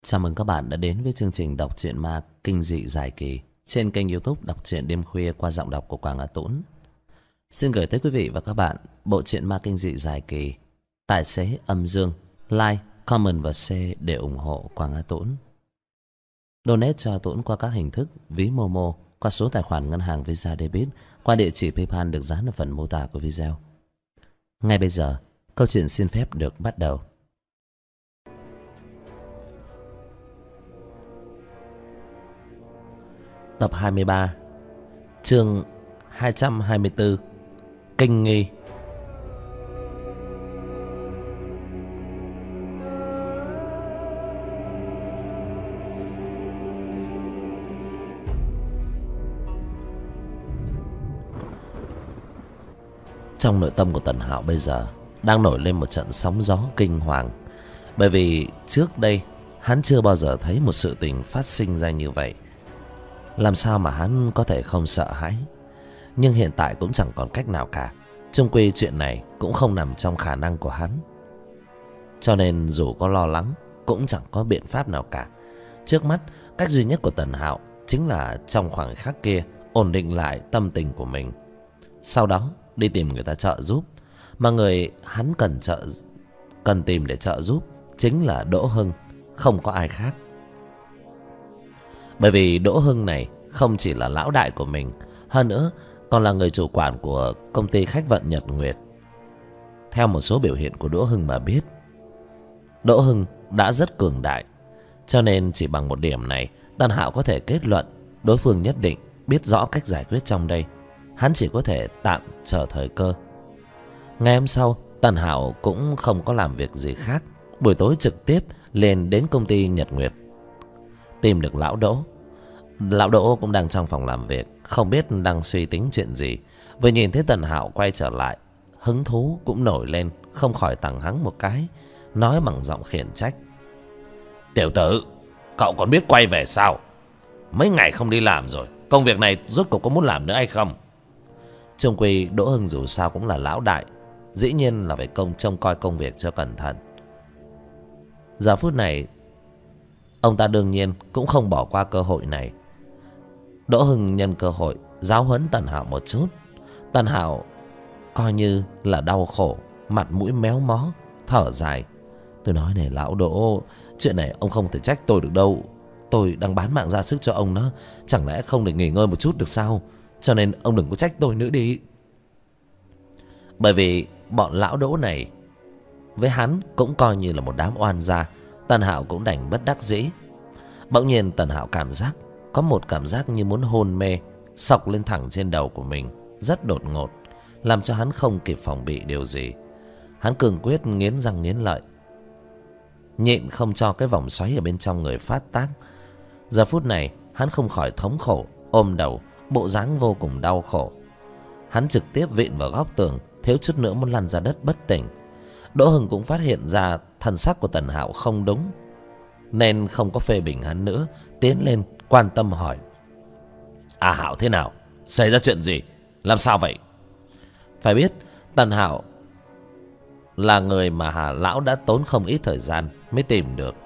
Chào mừng các bạn đã đến với chương trình đọc truyện ma kinh dị dài kỳ trên kênh YouTube Đọc truyện đêm khuya qua giọng đọc của Quang Á Tũng. Xin gửi tới quý vị và các bạn bộ truyện ma kinh dị dài kỳ Tài xế âm dương. Like, comment và share để ủng hộ Quang Á Tũng. Donate cho Tũng qua các hình thức ví Momo, qua số tài khoản ngân hàng Visa Debit, qua địa chỉ PayPal được dán ở phần mô tả của video. Ngay bây giờ, câu chuyện xin phép được bắt đầu. Tập 23, chương 224, Kinh nghi. Trong nội tâm của Tần Hạo bây giờ đang nổi lên một trận sóng gió kinh hoàng. Bởi vì trước đây hắn chưa bao giờ thấy một sự tình phát sinh ra như vậy. Làm sao mà hắn có thể không sợ hãi? Nhưng hiện tại cũng chẳng còn cách nào cả. Chung quy chuyện này cũng không nằm trong khả năng của hắn. Cho nên dù có lo lắng cũng chẳng có biện pháp nào cả. Trước mắt, cách duy nhất của Tần Hạo chính là trong khoảnh khắc kia ổn định lại tâm tình của mình. Sau đó đi tìm người ta trợ giúp. Mà người hắn cần tìm để trợ giúp chính là Đỗ Hưng, không có ai khác. Bởi vì Đỗ Hưng này không chỉ là lão đại của mình, hơn nữa còn là người chủ quản của công ty khách vận Nhật Nguyệt. Theo một số biểu hiện của Đỗ Hưng mà biết, Đỗ Hưng đã rất cường đại. Cho nên chỉ bằng một điểm này, Tần Hạo có thể kết luận đối phương nhất định biết rõ cách giải quyết trong đây. Hắn chỉ có thể tạm chờ thời cơ. Ngày hôm sau, Tần Hạo cũng không có làm việc gì khác. Buổi tối trực tiếp lên đến công ty Nhật Nguyệt, tìm được lão Đỗ. Lão Đỗ cũng đang trong phòng làm việc, không biết đang suy tính chuyện gì. Vừa nhìn thấy Tần Hạo quay trở lại, hứng thú cũng nổi lên, không khỏi tằng hắng một cái, nói bằng giọng khiển trách: "Tiểu tử, cậu còn biết quay về sao? Mấy ngày không đi làm rồi, công việc này rốt cuộc có muốn làm nữa hay không?" Chung quy Đỗ Hưng dù sao cũng là lão đại, dĩ nhiên là phải trông coi công việc cho cẩn thận. Giờ phút này ông ta đương nhiên cũng không bỏ qua cơ hội này. Đỗ Hưng nhân cơ hội giáo huấn Tần Hạo một chút. Tần Hạo coi như là đau khổ, mặt mũi méo mó, thở dài: "Tôi nói này lão Đỗ, chuyện này ông không thể trách tôi được đâu. Tôi đang bán mạng ra sức cho ông đó, chẳng lẽ không để nghỉ ngơi một chút được sao? Cho nên ông đừng có trách tôi nữa đi." Bởi vì bọn lão Đỗ này với hắn cũng coi như là một đám oan gia, Tần Hạo cũng đành bất đắc dĩ. Bỗng nhiên Tần Hạo có một cảm giác như muốn hôn mê xộc lên thẳng trên đầu của mình, rất đột ngột, làm cho hắn không kịp phòng bị điều gì. Hắn cường quyết nghiến răng nghiến lợi, nhịn không cho cái vòng xoáy ở bên trong người phát tác. Giờ phút này hắn không khỏi thống khổ, ôm đầu, bộ dáng vô cùng đau khổ. Hắn trực tiếp vịn vào góc tường, thiếu chút nữa muốn lăn ra đất bất tỉnh. Đỗ Hưng cũng phát hiện ra thần sắc của Tần Hạo không đúng, nên không có phê bình hắn nữa, tiến lên quan tâm hỏi: "À Hạo, thế nào? Xảy ra chuyện gì? Làm sao vậy?" Phải biết Tần Hạo là người mà Hà lão đã tốn không ít thời gian mới tìm được.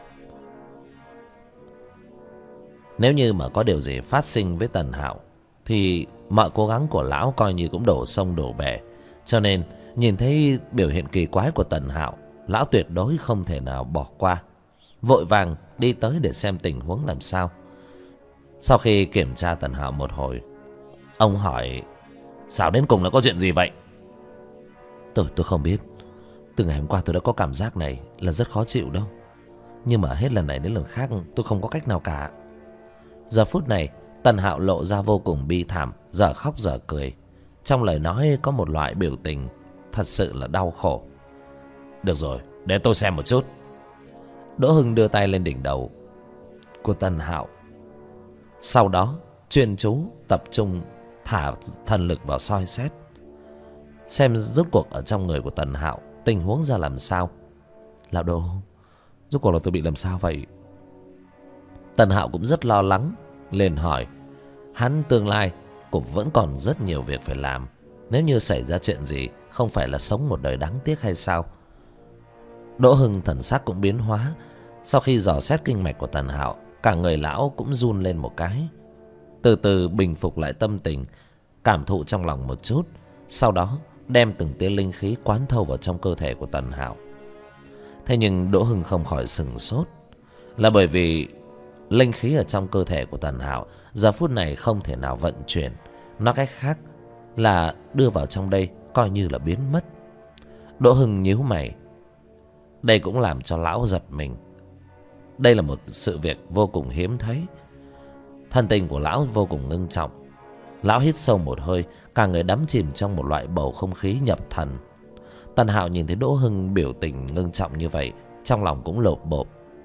Nếu như mà có điều gì phát sinh với Tần Hạo thì mọi cố gắng của lão coi như cũng đổ sông đổ bể. Cho nên nhìn thấy biểu hiện kỳ quái của Tần Hạo, lão tuyệt đối không thể nào bỏ qua, vội vàng đi tới để xem tình huống làm sao. Sau khi kiểm tra Tần Hạo một hồi, ông hỏi: "Sao đến cùng là có chuyện gì vậy?" Tôi không biết. Từ ngày hôm qua tôi đã có cảm giác này là rất khó chịu đâu. Nhưng mà hết lần này đến lần khác tôi không có cách nào cả." Giờ phút này Tần Hạo lộ ra vô cùng bi thảm, dở khóc dở cười. Trong lời nói có một loại biểu tình thật sự là đau khổ. "Được rồi, để tôi xem một chút." Đỗ Hưng đưa tay lên đỉnh đầu của Tần Hạo, sau đó chuyên chú tập trung thả thần lực vào soi xét, xem rốt cuộc ở trong người của Tần Hạo tình huống ra làm sao. "Lão Đỗ, rốt cuộc là tôi bị làm sao vậy?" Tần Hạo cũng rất lo lắng, liền hỏi. Hắn tương lai cũng vẫn còn rất nhiều việc phải làm. Nếu như xảy ra chuyện gì, không phải là sống một đời đáng tiếc hay sao? Đỗ Hưng thần sắc cũng biến hóa, Sau khi dò xét kinh mạch của Tần Hạo, cả người lão cũng run lên một cái. Từ từ bình phục lại tâm tình, cảm thụ trong lòng một chút, sau đó đem từng tia linh khí quán thâu vào trong cơ thể của Tần Hạo. Thế nhưng Đỗ Hưng không khỏi sửng sốt, là bởi vì linh khí ở trong cơ thể của Tần Hạo giờ phút này không thể nào vận chuyển. Nói cách khác là đưa vào trong đây coi như là biến mất. Đỗ Hưng nhíu mày. Đây cũng làm cho lão giật mình. Đây là một sự việc vô cùng hiếm thấy. Thân tình của lão vô cùng ngưng trọng. Lão hít sâu một hơi, cả người đắm chìm trong một loại bầu không khí nhập thần. Tần Hạo nhìn thấy Đỗ Hưng biểu tình ngưng trọng như vậy, trong lòng cũng lộp bộp.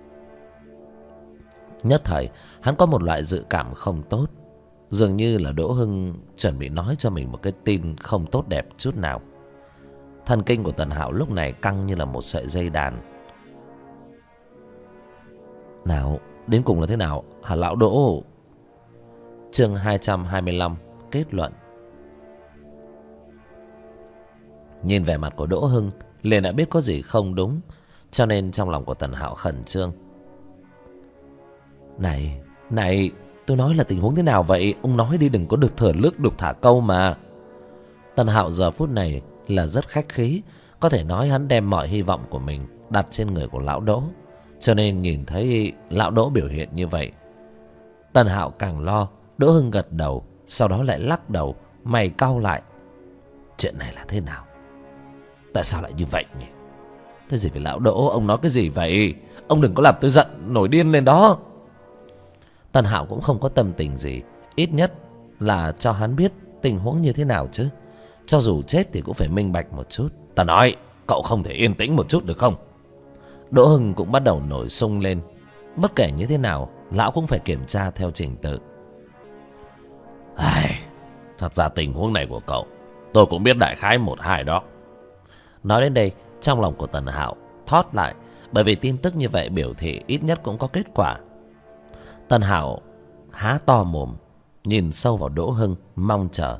Nhất thời hắn có một loại dự cảm không tốt, dường như là Đỗ Hưng chuẩn bị nói cho mình một cái tin không tốt đẹp chút nào. Thần kinh của Tần Hạo lúc này căng như là một sợi dây đàn. Nào, đến cùng là thế nào hả lão Đỗ? Chương 225 kết luận. Nhìn vẻ mặt của Đỗ Hưng, liền đã biết có gì không đúng, cho nên trong lòng của Tần Hạo khẩn trương. Này, tôi nói là tình huống thế nào vậy? Ông nói đi, đừng có được thở lướt đục thả câu mà. Tần Hạo giờ phút này là rất khách khí, có thể nói hắn đem mọi hy vọng của mình đặt trên người của lão Đỗ, cho nên nhìn thấy lão Đỗ biểu hiện như vậy, Tần Hạo càng lo. Đỗ Hưng gật đầu, sau đó lại lắc đầu, mày cau lại. Chuyện này là thế nào? Tại sao lại như vậy nhỉ? Cái gì vậy lão Đỗ? Ông nói cái gì vậy? Ông đừng có làm tôi giận nổi điên lên đó. Tần Hạo cũng không có tâm tình gì, ít nhất là cho hắn biết tình huống như thế nào chứ. Cho dù chết thì cũng phải minh bạch một chút. Ta nói, cậu không thể yên tĩnh một chút được không? Đỗ Hưng cũng bắt đầu nổi sung lên. Bất kể như thế nào, lão cũng phải kiểm tra theo trình tự. Thật ra tình huống này của cậu tôi cũng biết đại khái một hai đó. Nói đến đây, trong lòng của Tần Hạo thót lại, bởi vì tin tức như vậy biểu thị ít nhất cũng có kết quả. Tần Hạo há to mồm, nhìn sâu vào Đỗ Hưng, mong chờ.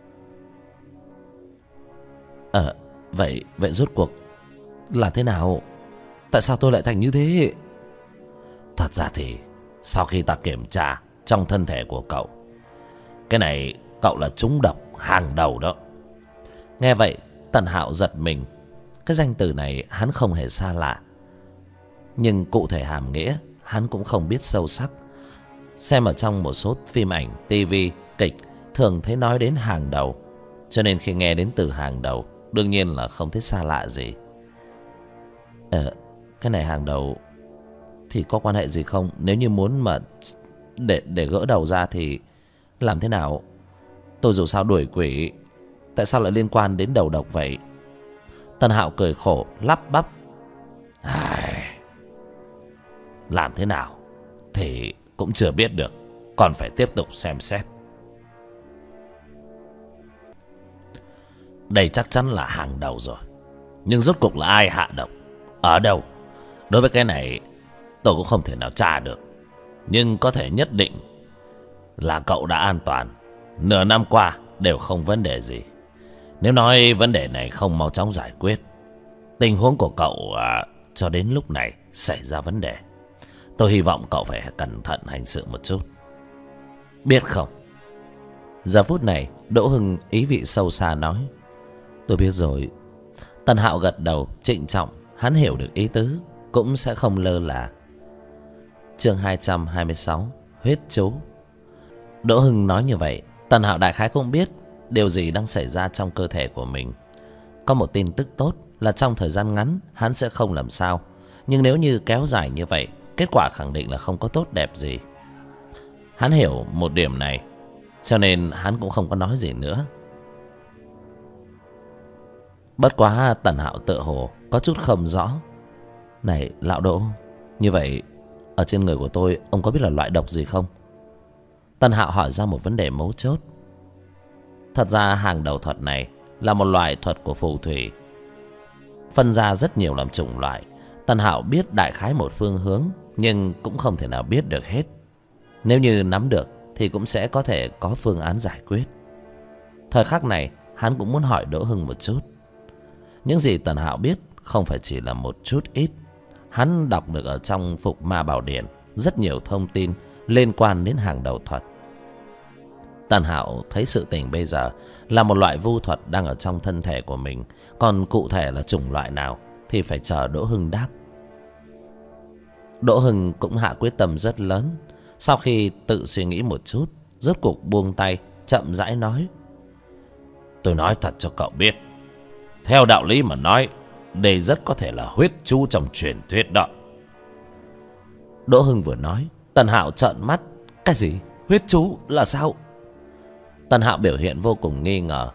Vậy rốt cuộc là thế nào? Tại sao tôi lại thành như thế? Thật ra thì sau khi ta kiểm tra trong thân thể của cậu, cái này cậu là trúng độc hàng đầu đó. Nghe vậy, Tần Hạo giật mình. Cái danh từ này hắn không hề xa lạ, nhưng cụ thể hàm nghĩa hắn cũng không biết sâu sắc. Xem ở trong một số phim ảnh, tivi, kịch thường thấy nói đến hàng đầu, cho nên khi nghe đến từ hàng đầu, đương nhiên là không thấy xa lạ gì. Cái này hàng đầu thì có quan hệ gì không? Nếu như muốn mà để gỡ đầu ra thì làm thế nào? Tôi dù sao đuổi quỷ, tại sao lại liên quan đến đầu độc vậy? Tần Hạo cười khổ lắp bắp. Làm thế nào thì cũng chưa biết được, còn phải tiếp tục xem xét. Đây chắc chắn là hàng đầu rồi, nhưng rốt cuộc là ai hạ độc, ở đâu? Đối với cái này tôi cũng không thể nào tra được, nhưng có thể nhất định là cậu đã an toàn. Nửa năm qua đều không vấn đề gì. Nếu nói vấn đề này không mau chóng giải quyết, tình huống của cậu cho đến lúc này xảy ra vấn đề. Tôi hy vọng cậu phải cẩn thận hành sự một chút, biết không? Giờ phút này Đỗ Hưng ý vị sâu xa nói. Tôi biết rồi. Tần Hạo gật đầu trịnh trọng, hắn hiểu được ý tứ, cũng sẽ không lơ là. Chương 226 huyết chú. Đỗ Hưng nói như vậy, Tần Hạo đại khái cũng biết điều gì đang xảy ra trong cơ thể của mình. Có một tin tức tốt là trong thời gian ngắn hắn sẽ không làm sao, nhưng nếu như kéo dài như vậy, kết quả khẳng định là không có tốt đẹp gì. Hắn hiểu một điểm này, cho nên hắn cũng không có nói gì nữa. Bất quá Tần Hạo tựa hồ có chút không rõ. Này lão Đỗ, như vậy ở trên người của tôi, ông có biết là loại độc gì không? Tần Hạo hỏi ra một vấn đề mấu chốt. Thật ra hàng đầu thuật này là một loại thuật của phù thủy, phân ra rất nhiều làm chủng loại. Tần Hạo biết đại khái một phương hướng, nhưng cũng không thể nào biết được hết. Nếu như nắm được thì cũng sẽ có thể có phương án giải quyết. Thời khắc này hắn cũng muốn hỏi Đỗ Hưng một chút. Những gì Tần Hạo biết không phải chỉ là một chút ít. hắn đọc được ở trong Phục Ma Bảo Điển rất nhiều thông tin liên quan đến hàng đầu thuật. Tần Hạo thấy sự tình bây giờ là một loại vu thuật đang ở trong thân thể của mình, còn cụ thể là chủng loại nào thì phải chờ Đỗ Hưng đáp. Đỗ Hưng cũng hạ quyết tâm rất lớn. Sau khi tự suy nghĩ một chút, rốt cuộc buông tay, chậm rãi nói: tôi nói thật cho cậu biết, theo đạo lý mà nói, đây rất có thể là huyết chú trong truyền thuyết đó. Đỗ Hưng vừa nói, Tần Hạo trợn mắt: cái gì? Huyết chú là sao? Tần Hạo biểu hiện vô cùng nghi ngờ.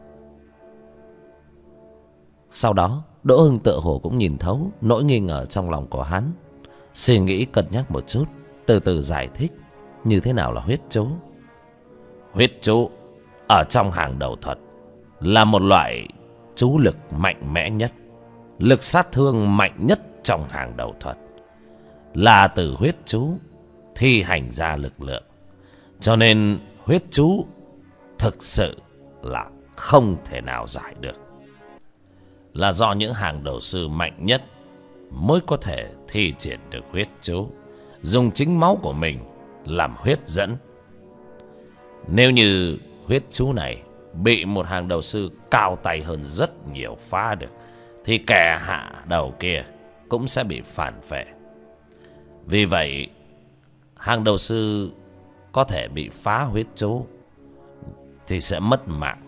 Sau đó Đỗ Hưng tựa hồ cũng nhìn thấu nỗi nghi ngờ trong lòng của hắn, suy nghĩ cân nhắc một chút, từ từ giải thích như thế nào là huyết chú. Huyết chú ở trong hàng đầu thuật là một loại chú lực mạnh mẽ nhất, lực sát thương mạnh nhất trong hàng đầu thuật, là từ huyết chú thi hành ra lực lượng. Cho nên huyết chú thực sự là không thể nào giải được, là do những hàng đầu sư mạnh nhất mới có thể thi triển được huyết chú, dùng chính máu của mình làm huyết dẫn. Nếu như huyết chú này bị một hàng đầu sư cao tay hơn rất nhiều phá được, thì kẻ hạ đầu kia cũng sẽ bị phản phệ. Vì vậy hàng đầu sư có thể bị phá huyết chú thì sẽ mất mạng.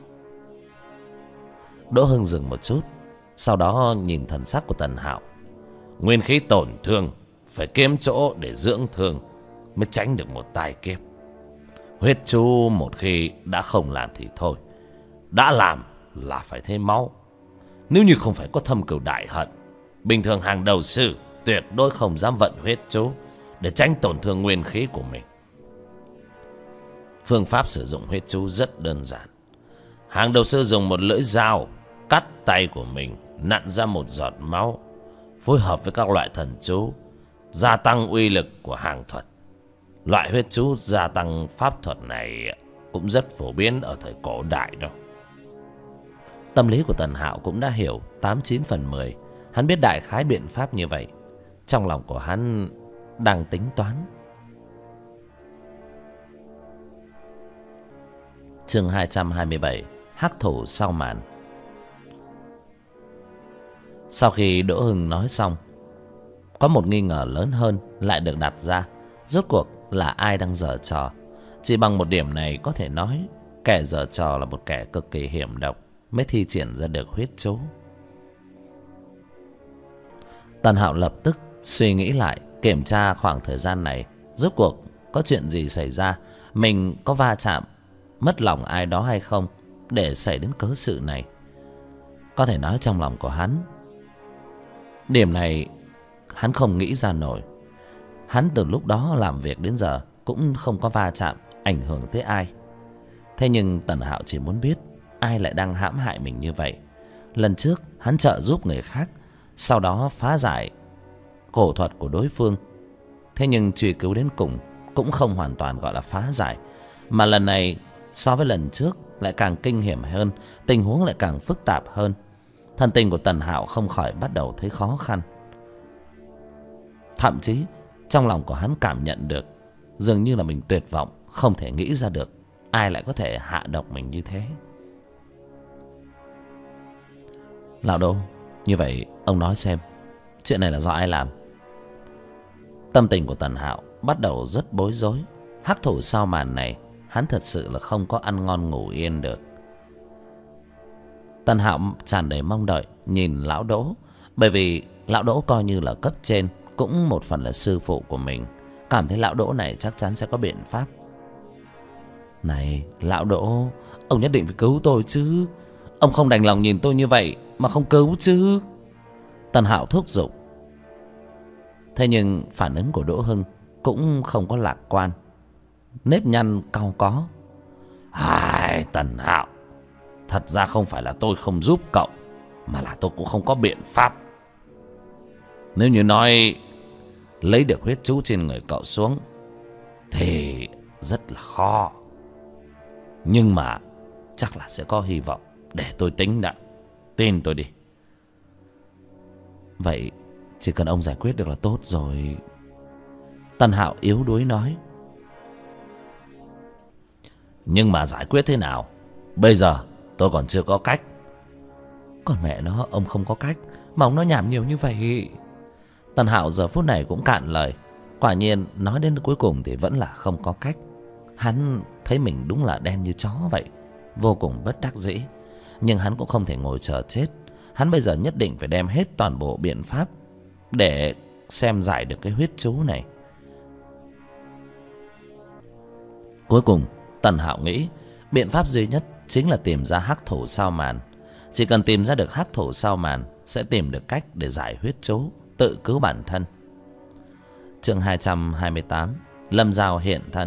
Đỗ Hưng dừng một chút, sau đó nhìn thần sắc của Tần Hạo. Nguyên khí tổn thương phải kiếm chỗ để dưỡng thương mới tránh được một tai kiếp. Huyết chú một khi đã không làm thì thôi, đã làm là phải thêm máu. Nếu như không phải có thâm cừu đại hận, bình thường hàng đầu sư tuyệt đối không dám vận huyết chú để tránh tổn thương nguyên khí của mình. Phương pháp sử dụng huyết chú rất đơn giản. Hàng đầu sư dùng một lưỡi dao cắt tay của mình, nặn ra một giọt máu, phối hợp với các loại thần chú, gia tăng uy lực của hàng thuật. Loại huyết chú gia tăng pháp thuật này cũng rất phổ biến ở thời cổ đại đâu. Tâm lý của Tần Hạo cũng đã hiểu 89/10. Hắn biết đại khái biện pháp như vậy. Trong lòng của hắn đang tính toán. Chương 227: Hắc thủ sau màn. Sau khi Đỗ Hưng nói xong, có một nghi ngờ lớn hơn lại được đặt ra. Rốt cuộc là ai đang giở trò? Chỉ bằng một điểm này có thể nói kẻ giở trò là một kẻ cực kỳ hiểm độc mới thi triển ra được huyết chú. Tần Hạo lập tức suy nghĩ lại, kiểm tra khoảng thời gian này rốt cuộc có chuyện gì xảy ra, mình có va chạm mất lòng ai đó hay không để xảy đến cớ sự này. Có thể nói trong lòng của hắn, điểm này hắn không nghĩ ra nổi. Hắn từ lúc đó làm việc đến giờ cũng không có va chạm ảnh hưởng tới ai. Thế nhưng Tần Hạo chỉ muốn biết ai lại đang hãm hại mình như vậy. Lần trước hắn trợ giúp người khác, sau đó phá giải cổ thuật của đối phương. Thế nhưng truy cứu đến cùng cũng không hoàn toàn gọi là phá giải, mà lần này so với lần trước lại càng kinh hiểm hơn, tình huống lại càng phức tạp hơn. Thần tình của Tần Hạo không khỏi bắt đầu thấy khó khăn. Thậm chí trong lòng của hắn cảm nhận được dường như là mình tuyệt vọng, không thể nghĩ ra được ai lại có thể hạ độc mình như thế. Lão Đỗ, như vậy ông nói xem, chuyện này là do ai làm? Tâm tình của Tần Hạo bắt đầu rất bối rối. Hắc thủ sau màn này hắn thật sự là không có ăn ngon ngủ yên được. Tần Hạo tràn đầy mong đợi nhìn Lão Đỗ, bởi vì Lão Đỗ coi như là cấp trên, cũng một phần là sư phụ của mình. Cảm thấy Lão Đỗ này chắc chắn sẽ có biện pháp. Này Lão Đỗ, ông nhất định phải cứu tôi chứ. Ông không đành lòng nhìn tôi như vậy mà không cứu chứ. Tần Hạo thúc giục. Thế nhưng phản ứng của Đỗ Hưng cũng không có lạc quan, nếp nhăn cau có. Ai, Tần Hạo, thật ra không phải là tôi không giúp cậu, mà là tôi cũng không có biện pháp. Nếu như nói lấy được huyết chú trên người cậu xuống thì rất là khó, nhưng mà chắc là sẽ có hy vọng. Để tôi tính đã, tin tôi đi. Vậy Chỉ cần ông giải quyết được là tốt rồi. Tần Hạo yếu đuối nói. Nhưng mà giải quyết thế nào? Bây giờ tôi còn chưa có cách. Còn mẹ nó, ông không có cách mà ông nói nhảm nhiều như vậy. Tần Hạo giờ phút này cũng cạn lời. Quả nhiên nói đến cuối cùng thì vẫn là không có cách. Hắn thấy mình đúng là đen như chó vậy, vô cùng bất đắc dĩ. Nhưng hắn cũng không thể ngồi chờ chết. Hắn bây giờ nhất định phải đem hết toàn bộ biện pháp để xem giải được cái huyết chú này. Cuối cùng Tần Hạo nghĩ biện pháp duy nhất chính là tìm ra hắc thủ sau màn. Chỉ cần tìm ra được hắc thủ sau màn, sẽ tìm được cách để giải huyết chú, tự cứu bản thân. Chương 228, Lâm Giao hiện thân.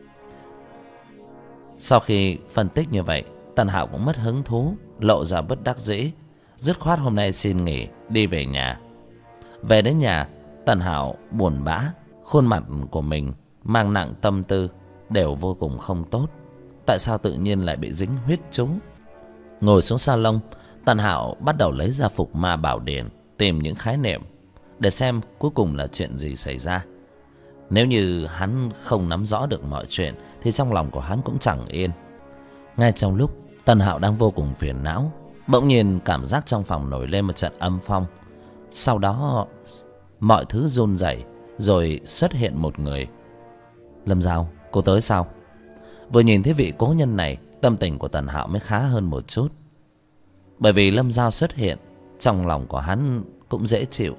Sau khi phân tích như vậy, Tần Hạo cũng mất hứng thú, lộ ra bất đắc dĩ, dứt khoát hôm nay xin nghỉ đi về nhà. Về đến nhà, Tần Hạo buồn bã, khuôn mặt của mình mang nặng tâm tư đều vô cùng không tốt. Tại sao tự nhiên lại bị dính huyết chú? Ngồi xuống salon, Tần Hạo bắt đầu lấy ra Phục Ma Bảo Điển, tìm những khái niệm để xem cuối cùng là chuyện gì xảy ra. Nếu như hắn không nắm rõ được mọi chuyện thì trong lòng của hắn cũng chẳng yên. Ngay trong lúc Tần Hạo đang vô cùng phiền não, bỗng nhiên cảm giác trong phòng nổi lên một trận âm phong. Sau đó mọi thứ run rẩy, rồi xuất hiện một người. Lâm Giao, cô tới sao? Vừa nhìn thấy vị cố nhân này, tâm tình của Tần Hạo mới khá hơn một chút. Bởi vì Lâm Giao xuất hiện, trong lòng của hắn cũng dễ chịu.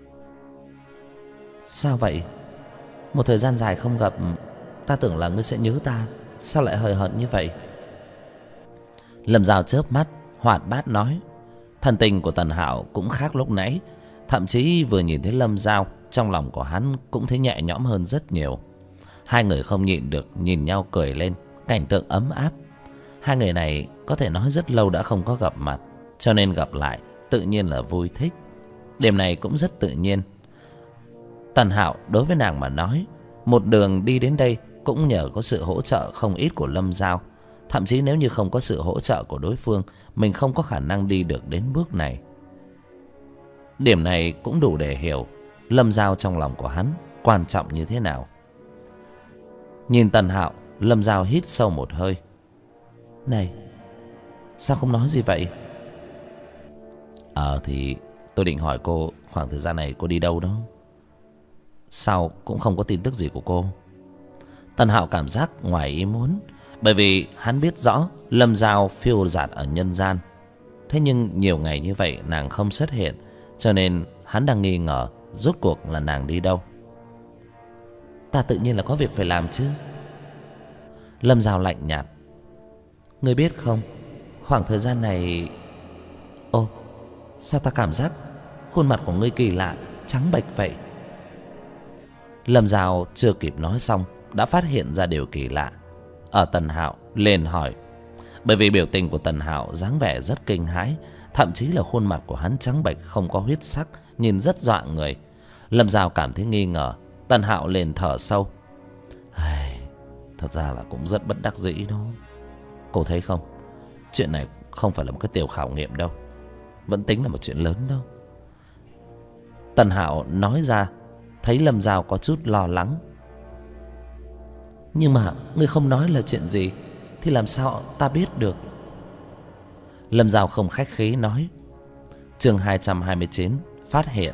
Sao vậy? Một thời gian dài không gặp, ta tưởng là ngươi sẽ nhớ ta, sao lại hời hợt như vậy? Lâm Giao chớp mắt, hoạt bát nói. Thần tình của Tần Hạo cũng khác lúc nãy. Thậm chí vừa nhìn thấy Lâm Giao, trong lòng của hắn cũng thấy nhẹ nhõm hơn rất nhiều. Hai người không nhịn được nhìn nhau cười lên, cảnh tượng ấm áp. Hai người này có thể nói rất lâu đã không có gặp mặt, cho nên gặp lại tự nhiên là vui thích. Điểm này cũng rất tự nhiên. Tần Hạo đối với nàng mà nói, một đường đi đến đây cũng nhờ có sự hỗ trợ không ít của Lâm Giao. Thậm chí nếu như không có sự hỗ trợ của đối phương, mình không có khả năng đi được đến bước này. Điểm này cũng đủ để hiểu Lâm Giao trong lòng của hắn quan trọng như thế nào. Nhìn Tần Hạo, Lâm Giao hít sâu một hơi. Này, sao không nói gì vậy? Thì tôi định hỏi cô khoảng thời gian này cô đi đâu đó. Sao cũng không có tin tức gì của cô? Tần Hạo cảm giác ngoài ý muốn, bởi vì hắn biết rõ Lâm Giao phiêu dạt ở nhân gian. Thế nhưng nhiều ngày như vậy nàng không xuất hiện, cho nên hắn đang nghi ngờ rốt cuộc là nàng đi đâu. Ta tự nhiên là có việc phải làm chứ. Lâm Giao lạnh nhạt. Ngươi biết không, khoảng thời gian này... Ô, sao ta cảm giác khuôn mặt của ngươi kỳ lạ, trắng bệch vậy? Lâm Giao chưa kịp nói xong đã phát hiện ra điều kỳ lạ ở Tần Hạo, liền hỏi. Bởi vì biểu tình của Tần Hạo dáng vẻ rất kinh hãi, thậm chí là khuôn mặt của hắn trắng bệch không có huyết sắc, nhìn rất dọa người. Lâm Giao cảm thấy nghi ngờ. Tần Hạo liền thở sâu. Thật ra là cũng rất bất đắc dĩ đó. Cô thấy không, chuyện này không phải là một cái tiểu khảo nghiệm đâu, vẫn tính là một chuyện lớn đâu. Tần Hạo nói ra, thấy Lâm Giao có chút lo lắng. Nhưng mà ngươi không nói là chuyện gì thì làm sao ta biết được? Lâm Giao không khách khí nói. Chương 229, phát hiện.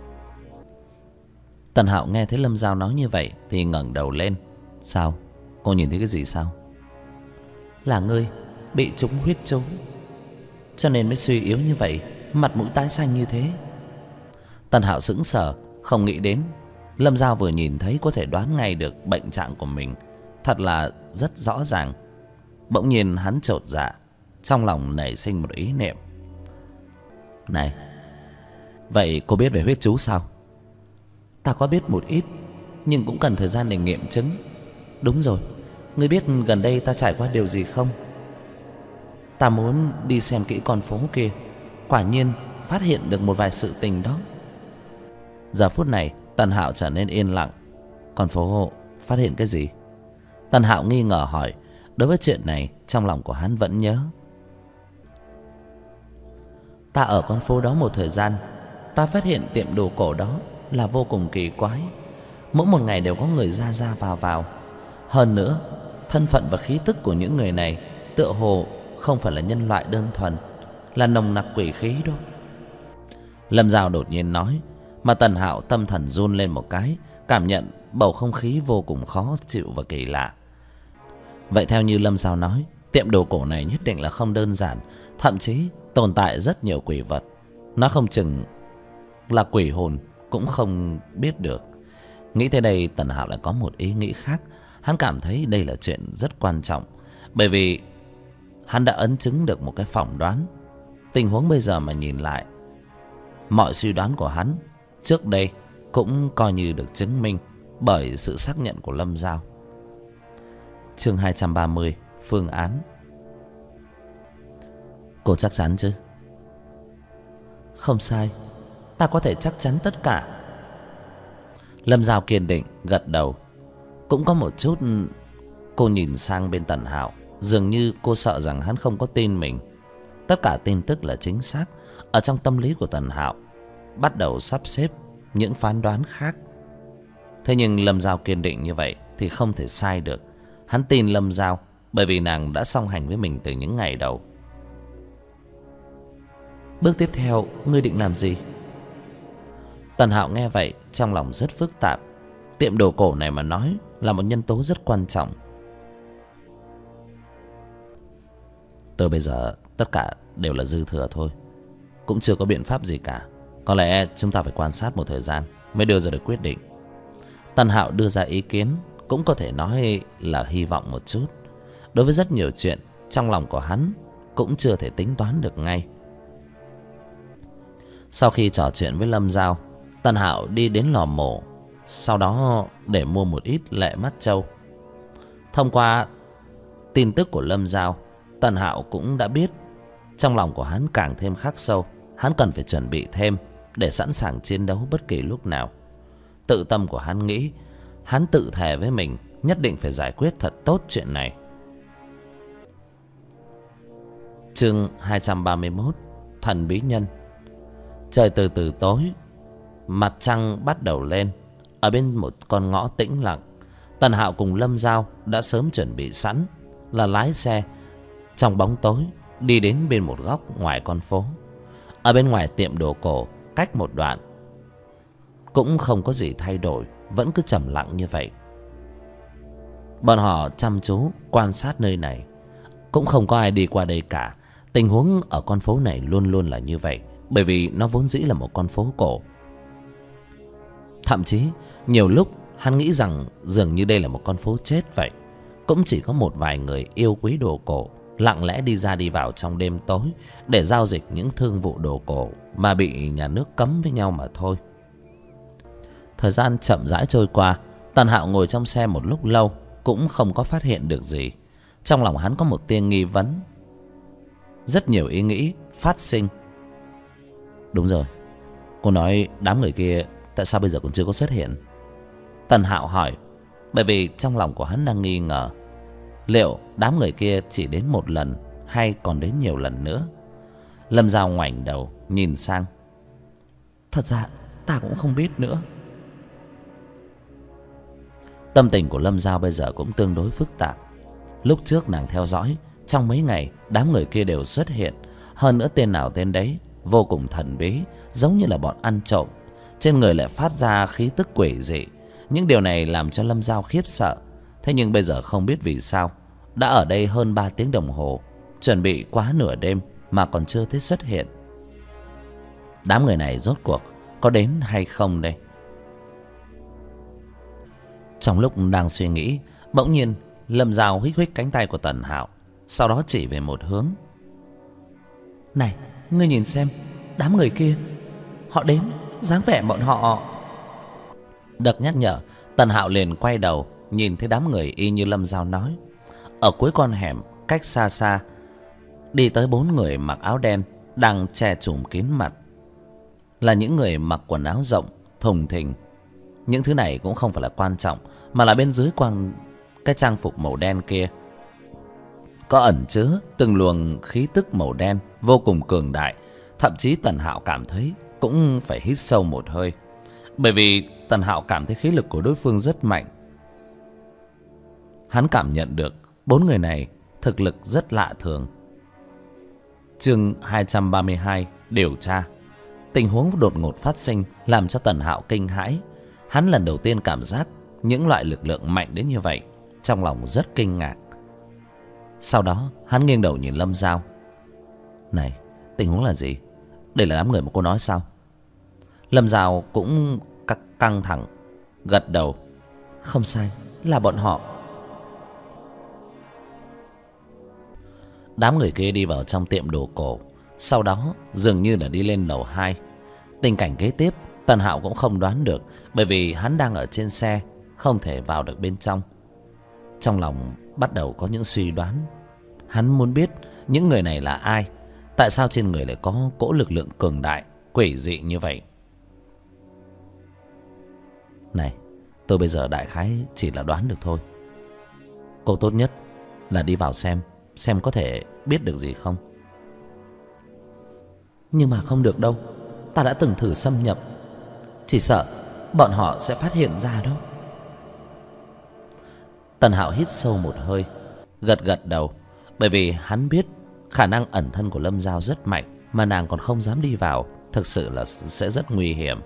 Tần Hạo nghe thấy Lâm Giao nói như vậy thì ngẩng đầu lên. Sao? Cô nhìn thấy cái gì sao? Là ngươi bị trúng huyết chú, cho nên mới suy yếu như vậy, mặt mũi tái xanh như thế. Tần Hạo sững sờ, không nghĩ đến Lâm Giao vừa nhìn thấy có thể đoán ngay được bệnh trạng của mình, thật là rất rõ ràng. Bỗng nhiên hắn chột dạ, trong lòng nảy sinh một ý niệm. Này, vậy cô biết về huyết chú sao? Ta có biết một ít, nhưng cũng cần thời gian để nghiệm chứng. Đúng rồi, ngươi biết gần đây ta trải qua điều gì không? Ta muốn đi xem kỹ con phố kia, quả nhiên phát hiện được một vài sự tình đó. Giờ phút này Tần Hạo trở nên yên lặng. Con phố phát hiện cái gì? Tần Hạo nghi ngờ hỏi. Đối với chuyện này trong lòng của hắn vẫn nhớ. Ta ở con phố đó một thời gian, ta phát hiện tiệm đồ cổ đó là vô cùng kỳ quái. Mỗi một ngày đều có người ra ra vào vào. Hơn nữa, thân phận và khí tức của những người này tựa hồ không phải là nhân loại đơn thuần, là nồng nặc quỷ khí đó. Lâm Dao đột nhiên nói, mà Tần Hạo tâm thần run lên một cái, cảm nhận bầu không khí vô cùng khó chịu và kỳ lạ. Vậy theo như Lâm Dao nói, tiệm đồ cổ này nhất định là không đơn giản, thậm chí tồn tại rất nhiều quỷ vật. Nó không chừng là quỷ hồn cũng không biết được. Nghĩ tới đây, Tần Hạo lại có một ý nghĩ khác. Hắn cảm thấy đây là chuyện rất quan trọng, bởi vì hắn đã ấn chứng được một cái phỏng đoán. Tình huống bây giờ mà nhìn lại, mọi suy đoán của hắn trước đây cũng coi như được chứng minh bởi sự xác nhận của Lâm Dao. Chương 230, phương án. Cô chắc chắn chứ? Không sai, ta có thể chắc chắn tất cả. Lâm Dao kiên định gật đầu. Cũng có một chút cô nhìn sang bên Tần Hạo, dường như cô sợ rằng hắn không có tin mình. Tất cả tin tức là chính xác. Ở trong tâm lý của Tần Hạo bắt đầu sắp xếp những phán đoán khác. Thế nhưng Lâm Dao kiên định như vậy thì không thể sai được. Hắn tin Lâm Dao bởi vì nàng đã song hành với mình từ những ngày đầu. Bước tiếp theo ngươi định làm gì? Tần Hạo nghe vậy trong lòng rất phức tạp. Tiệm đồ cổ này mà nói là một nhân tố rất quan trọng. Tôi bây giờ tất cả đều là dư thừa thôi, cũng chưa có biện pháp gì cả. Có lẽ chúng ta phải quan sát một thời gian mới đưa ra được quyết định. Tần Hạo đưa ra ý kiến cũng có thể nói là hy vọng một chút. Đối với rất nhiều chuyện trong lòng của hắn cũng chưa thể tính toán được ngay. Sau khi trò chuyện với Lâm Dao, Tần Hạo đi đến lò mổ, sau đó để mua một ít lệ mắt trâu. Thông qua tin tức của Lâm Dao, Tần Hạo cũng đã biết. Trong lòng của hắn càng thêm khắc sâu, hắn cần phải chuẩn bị thêm để sẵn sàng chiến đấu bất kỳ lúc nào. Tự tâm của hắn nghĩ, hắn tự thề với mình nhất định phải giải quyết thật tốt chuyện này. Chương 231, Thần bí nhân. Trời từ từ tối, mặt trăng bắt đầu lên. Ở bên một con ngõ tĩnh lặng, Tần Hạo cùng Lâm Dao đã sớm chuẩn bị sẵn, là lái xe trong bóng tối đi đến bên một góc ngoài con phố. Ở bên ngoài tiệm đồ cổ, cách một đoạn, cũng không có gì thay đổi, vẫn cứ trầm lặng như vậy. Bọn họ chăm chú quan sát nơi này, cũng không có ai đi qua đây cả. Tình huống ở con phố này luôn luôn là như vậy, bởi vì nó vốn dĩ là một con phố cổ. Thậm chí nhiều lúc hắn nghĩ rằng dường như đây là một con phố chết vậy. Cũng chỉ có một vài người yêu quý đồ cổ lặng lẽ đi ra đi vào trong đêm tối để giao dịch những thương vụ đồ cổ mà bị nhà nước cấm với nhau mà thôi. Thời gian chậm rãi trôi qua, Tần Hạo ngồi trong xe một lúc lâu cũng không có phát hiện được gì. Trong lòng hắn có một tia nghi vấn. Rất nhiều ý nghĩ phát sinh. Đúng rồi, cô nói đám người kia tại sao bây giờ còn chưa có xuất hiện? Tần Hạo hỏi, bởi vì trong lòng của hắn đang nghi ngờ liệu đám người kia chỉ đến một lần hay còn đến nhiều lần nữa. Lâm Dao ngoảnh đầu nhìn sang. Thật ra ta cũng không biết nữa. Tâm tình của Lâm Dao bây giờ cũng tương đối phức tạp. Lúc trước nàng theo dõi, trong mấy ngày đám người kia đều xuất hiện. Hơn nữa tên nào tên đấy, vô cùng thần bí, giống như là bọn ăn trộm. Trên người lại phát ra khí tức quỷ dị. Những điều này làm cho Lâm Dao khiếp sợ. Thế nhưng bây giờ không biết vì sao, đã ở đây hơn 3 tiếng đồng hồ, chuẩn bị quá nửa đêm mà còn chưa thấy xuất hiện. Đám người này rốt cuộc có đến hay không đây? Trong lúc đang suy nghĩ, bỗng nhiên Lâm Dao huých huých cánh tay của Tần Hạo, sau đó chỉ về một hướng. Này, ngươi nhìn xem, đám người kia, họ đến, dáng vẻ bọn họ. Được nhắc nhở, Tần Hạo liền quay đầu, nhìn thấy đám người y như Lâm Dao nói. Ở cuối con hẻm, cách xa xa, đi tới 4 người mặc áo đen đang che trùm kín mặt. Là những người mặc quần áo rộng, thùng thình. Những thứ này cũng không phải là quan trọng, mà là bên dưới cái trang phục màu đen kia có ẩn chứa từng luồng khí tức màu đen vô cùng cường đại. Thậm chí Tần Hạo cảm thấy cũng phải hít sâu một hơi, bởi vì Tần Hạo cảm thấy khí lực của đối phương rất mạnh. Hắn cảm nhận được 4 người này thực lực rất lạ thường. Chương 232 điều tra. Tình huống đột ngột phát sinh làm cho Tần Hạo kinh hãi. Hắn lần đầu tiên cảm giác những loại lực lượng mạnh đến như vậy, trong lòng rất kinh ngạc. Sau đó hắn nghiêng đầu nhìn Lâm Giao. Này, tình huống là gì? Đây là đám người mà cô nói sao? Lâm Giao cũng căng thẳng, gật đầu. Không sai, là bọn họ. Đám người kia đi vào trong tiệm đồ cổ, sau đó dường như là đi lên lầu 2. Tình cảnh kế tiếp Tần Hạo cũng không đoán được, bởi vì hắn đang ở trên xe, không thể vào được bên trong. Trong lòng bắt đầu có những suy đoán. Hắn muốn biết những người này là ai, tại sao trên người lại có cỗ lực lượng cường đại, quỷ dị như vậy. Này, tôi bây giờ đại khái chỉ là đoán được thôi. Cô tốt nhất là đi vào xem có thể biết được gì không. Nhưng mà không được đâu, ta đã từng thử xâm nhập, chỉ sợ bọn họ sẽ phát hiện ra đó. Tần Hạo hít sâu một hơi, gật đầu, bởi vì hắn biết khả năng ẩn thân của Lâm Giao rất mạnh, mà nàng còn không dám đi vào, thực sự là sẽ rất nguy hiểm.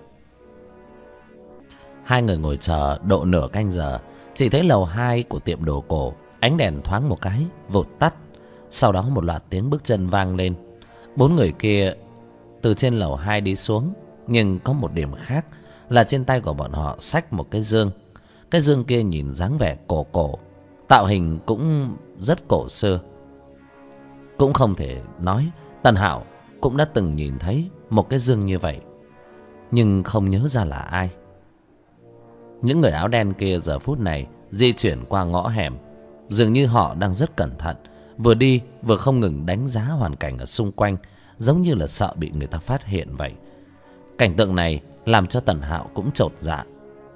Hai người ngồi chờ độ nửa canh giờ, chỉ thấy lầu 2 của tiệm đồ cổ ánh đèn thoáng một cái vụt tắt. Sau đó một loạt tiếng bước chân vang lên. 4 người kia từ trên lầu 2 đi xuống, nhưng có một điểm khác là trên tay của bọn họ xách một cái dương. Cái dương kia nhìn dáng vẻ cổ, tạo hình cũng rất cổ xưa. Cũng không thể nói Tần Hạo cũng đã từng nhìn thấy một cái dương như vậy, nhưng không nhớ ra là ai. Những người áo đen kia giờ phút này di chuyển qua ngõ hẻm, dường như họ đang rất cẩn thận, vừa đi vừa không ngừng đánh giá hoàn cảnh ở xung quanh, giống như là sợ bị người ta phát hiện vậy. Cảnh tượng này làm cho Tần Hạo cũng chột dạ.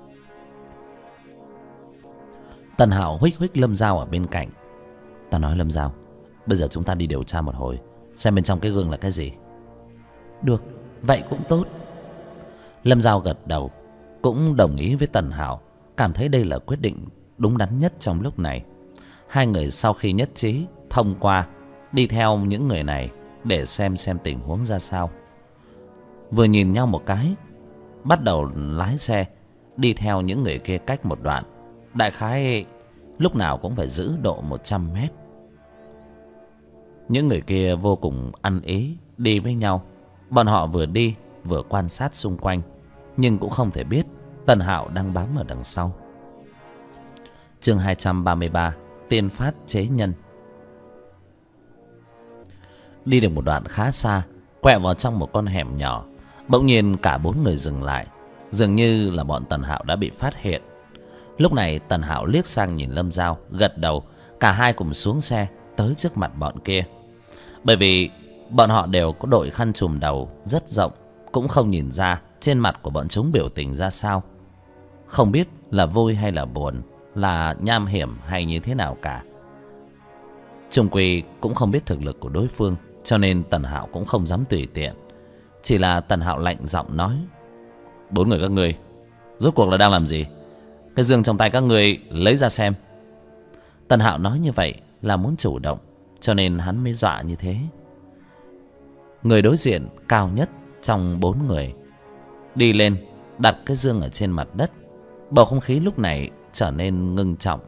Tần Hạo huých Lâm Giao ở bên cạnh. Ta nói Lâm Giao, bây giờ chúng ta đi điều tra một hồi, xem bên trong cái gương là cái gì. Được, vậy cũng tốt. Lâm Giao gật đầu, cũng đồng ý với Tần Hạo, cảm thấy đây là quyết định đúng đắn nhất trong lúc này. Hai người sau khi nhất trí thông qua, đi theo những người này để xem tình huống ra sao. Vừa nhìn nhau một cái, bắt đầu lái xe đi theo những người kia cách một đoạn, đại khái lúc nào cũng phải giữ độ 100 mét. Những người kia vô cùng ăn ý đi với nhau. Bọn họ vừa đi vừa quan sát xung quanh, nhưng cũng không thể biết Tần Hạo đang bám ở đằng sau. Chương 233 tiên phát chế nhân. Đi được một đoạn khá xa, quẹo vào trong một con hẻm nhỏ, bỗng nhiên cả 4 người dừng lại, dường như là bọn Tần Hạo đã bị phát hiện. Lúc này Tần Hạo liếc sang nhìn Lâm Giao, gật đầu. Cả hai cùng xuống xe tới trước mặt bọn kia. Bởi vì bọn họ đều có đội khăn trùm đầu rất rộng, cũng không nhìn ra trên mặt của bọn chúng biểu tình ra sao, không biết là vui hay là buồn, là nham hiểm hay như thế nào cả. Chung quy cũng không biết thực lực của đối phương, cho nên Tần Hạo cũng không dám tùy tiện. Chỉ là Tần Hạo lạnh giọng nói: 4 người các ngươi rốt cuộc là đang làm gì? Cái dương trong tay các ngươi lấy ra xem. Tần Hạo nói như vậy là muốn chủ động, cho nên hắn mới dọa như thế. Người đối diện cao nhất trong 4 người đi lên đặt cái dương ở trên mặt đất. Bầu không khí lúc này trở nên ngưng trọng.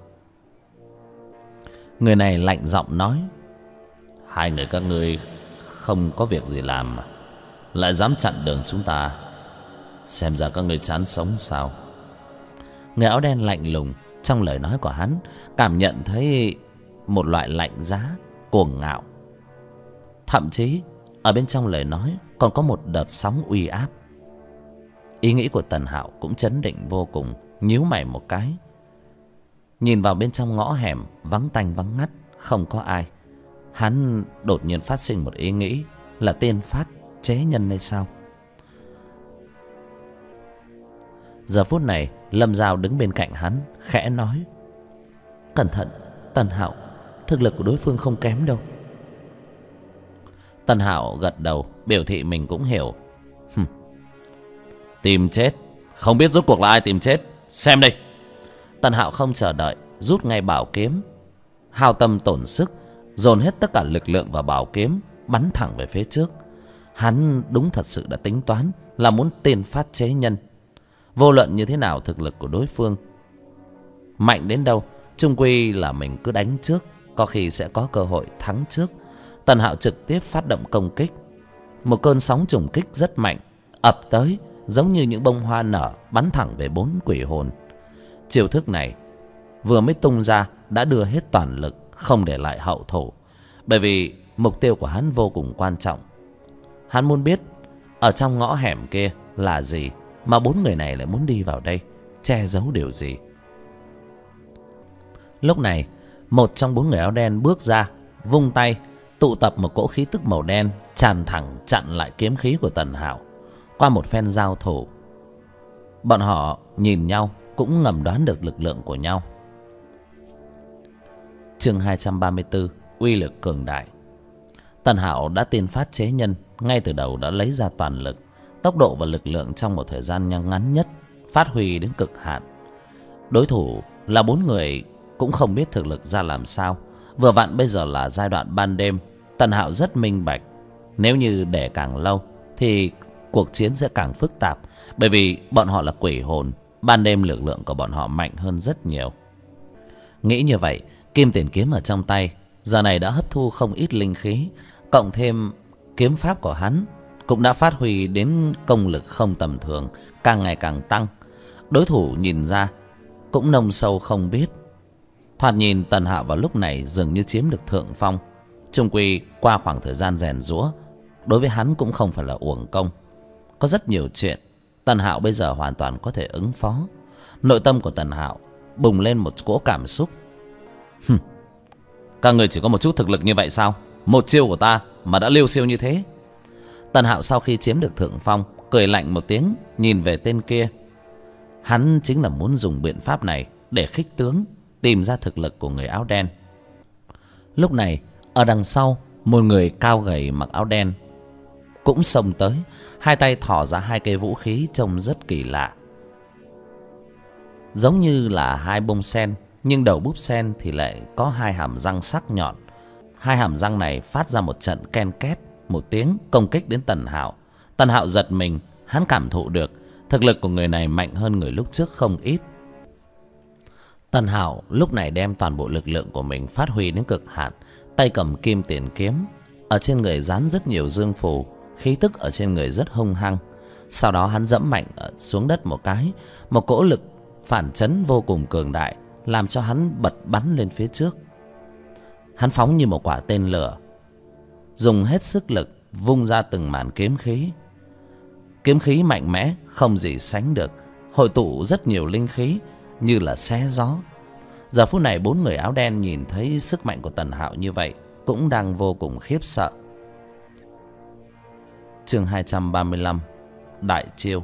Người này lạnh giọng nói: 2 người các ngươi không có việc gì làm mà lại dám chặn đường chúng ta, xem ra các ngươi chán sống sao? Người áo đen lạnh lùng, trong lời nói của hắn cảm nhận thấy một loại lạnh giá, cuồng ngạo. Thậm chí ở bên trong lời nói còn có một đợt sóng uy áp. Ý nghĩ của Tần Hạo cũng chấn định vô cùng, nhíu mày một cái. Nhìn vào bên trong ngõ hẻm vắng tanh vắng ngắt, không có ai. Hắn đột nhiên phát sinh một ý nghĩ là tiên phát chế nhân hay sao. Giờ phút này Lâm Giao đứng bên cạnh hắn, khẽ nói: cẩn thận Tần Hạo, thực lực của đối phương không kém đâu. Tần Hạo gật đầu biểu thị mình cũng hiểu. Tìm chết? Không biết rốt cuộc là ai tìm chết. Xem đây. Tần Hạo không chờ đợi, rút ngay bảo kiếm, hao tâm tổn sức, dồn hết tất cả lực lượng vào bảo kiếm, bắn thẳng về phía trước. Hắn đúng thật sự đã tính toán là muốn tiên phát chế nhân. Vô luận như thế nào, thực lực của đối phương mạnh đến đâu, chung quy là mình cứ đánh trước, có khi sẽ có cơ hội thắng trước. Tần Hạo trực tiếp phát động công kích. Một cơn sóng trùng kích rất mạnh ập tới, giống như những bông hoa nở, bắn thẳng về 4 quỷ hồn. Chiêu thức này vừa mới tung ra đã đưa hết toàn lực, không để lại hậu thủ. Bởi vì mục tiêu của hắn vô cùng quan trọng. Hắn muốn biết ở trong ngõ hẻm kia là gì, mà 4 người này lại muốn đi vào đây, che giấu điều gì. Lúc này, một trong 4 người áo đen bước ra, vung tay, tụ tập một cỗ khí tức màu đen, tràn thẳng chặn lại kiếm khí của Tần Hạo. Qua một phen giao thủ, bọn họ nhìn nhau cũng ngầm đoán được lực lượng của nhau. Chương 234: uy lực cường đại. Tần Hạo đã tiên phát chế nhân, ngay từ đầu đã lấy ra toàn lực, tốc độ và lực lượng trong một thời gian ngắn nhất, phát huy đến cực hạn. Đối thủ là 4 người cũng không biết thực lực ra làm sao. Vừa vặn bây giờ là giai đoạn ban đêm, Tần Hạo rất minh bạch, nếu như để càng lâu thì cuộc chiến sẽ càng phức tạp. Bởi vì bọn họ là quỷ hồn, ban đêm lực lượng của bọn họ mạnh hơn rất nhiều. Nghĩ như vậy, kim tiền kiếm ở trong tay giờ này đã hấp thu không ít linh khí, cộng thêm kiếm pháp của hắn cũng đã phát huy đến công lực không tầm thường, càng ngày càng tăng. Đối thủ nhìn ra cũng nông sâu không biết. Thoạt nhìn Tần Hạo vào lúc này dường như chiếm được thượng phong. Chung quy qua khoảng thời gian rèn giũa, đối với hắn cũng không phải là uổng công. Có rất nhiều chuyện Tần Hạo bây giờ hoàn toàn có thể ứng phó. Nội tâm của Tần Hạo bùng lên một cỗ cảm xúc. Các người chỉ có một chút thực lực như vậy sao? Một chiêu của ta mà đã liêu siêu như thế. Tần Hạo sau khi chiếm được thượng phong, cười lạnh một tiếng, nhìn về tên kia. Hắn chính là muốn dùng biện pháp này để khích tướng, tìm ra thực lực của người áo đen. Lúc này ở đằng sau, một người cao gầy mặc áo đen cũng xông tới, hai tay thò ra 2 cây vũ khí trông rất kỳ lạ, giống như là 2 bông sen, nhưng đầu búp sen thì lại có 2 hàm răng sắc nhọn. 2 hàm răng này phát ra một trận ken két một tiếng, công kích đến Tần Hạo. Tần Hạo giật mình, hắn cảm thụ được thực lực của người này mạnh hơn người lúc trước không ít. Tần Hạo lúc này đem toàn bộ lực lượng của mình phát huy đến cực hạn, tay cầm kim tiền kiếm, ở trên người dán rất nhiều dương phù, khí tức ở trên người rất hung hăng. Sau đó hắn dẫm mạnh xuống đất một cái, một cỗ lực phản chấn vô cùng cường đại làm cho hắn bật bắn lên phía trước. Hắn phóng như một quả tên lửa, dùng hết sức lực vung ra từng màn kiếm khí. Kiếm khí mạnh mẽ không gì sánh được, hội tụ rất nhiều linh khí như là xé gió. Giờ phút này 4 người áo đen nhìn thấy sức mạnh của Tần Hạo như vậy cũng đang vô cùng khiếp sợ. Chương 235: đại chiêu.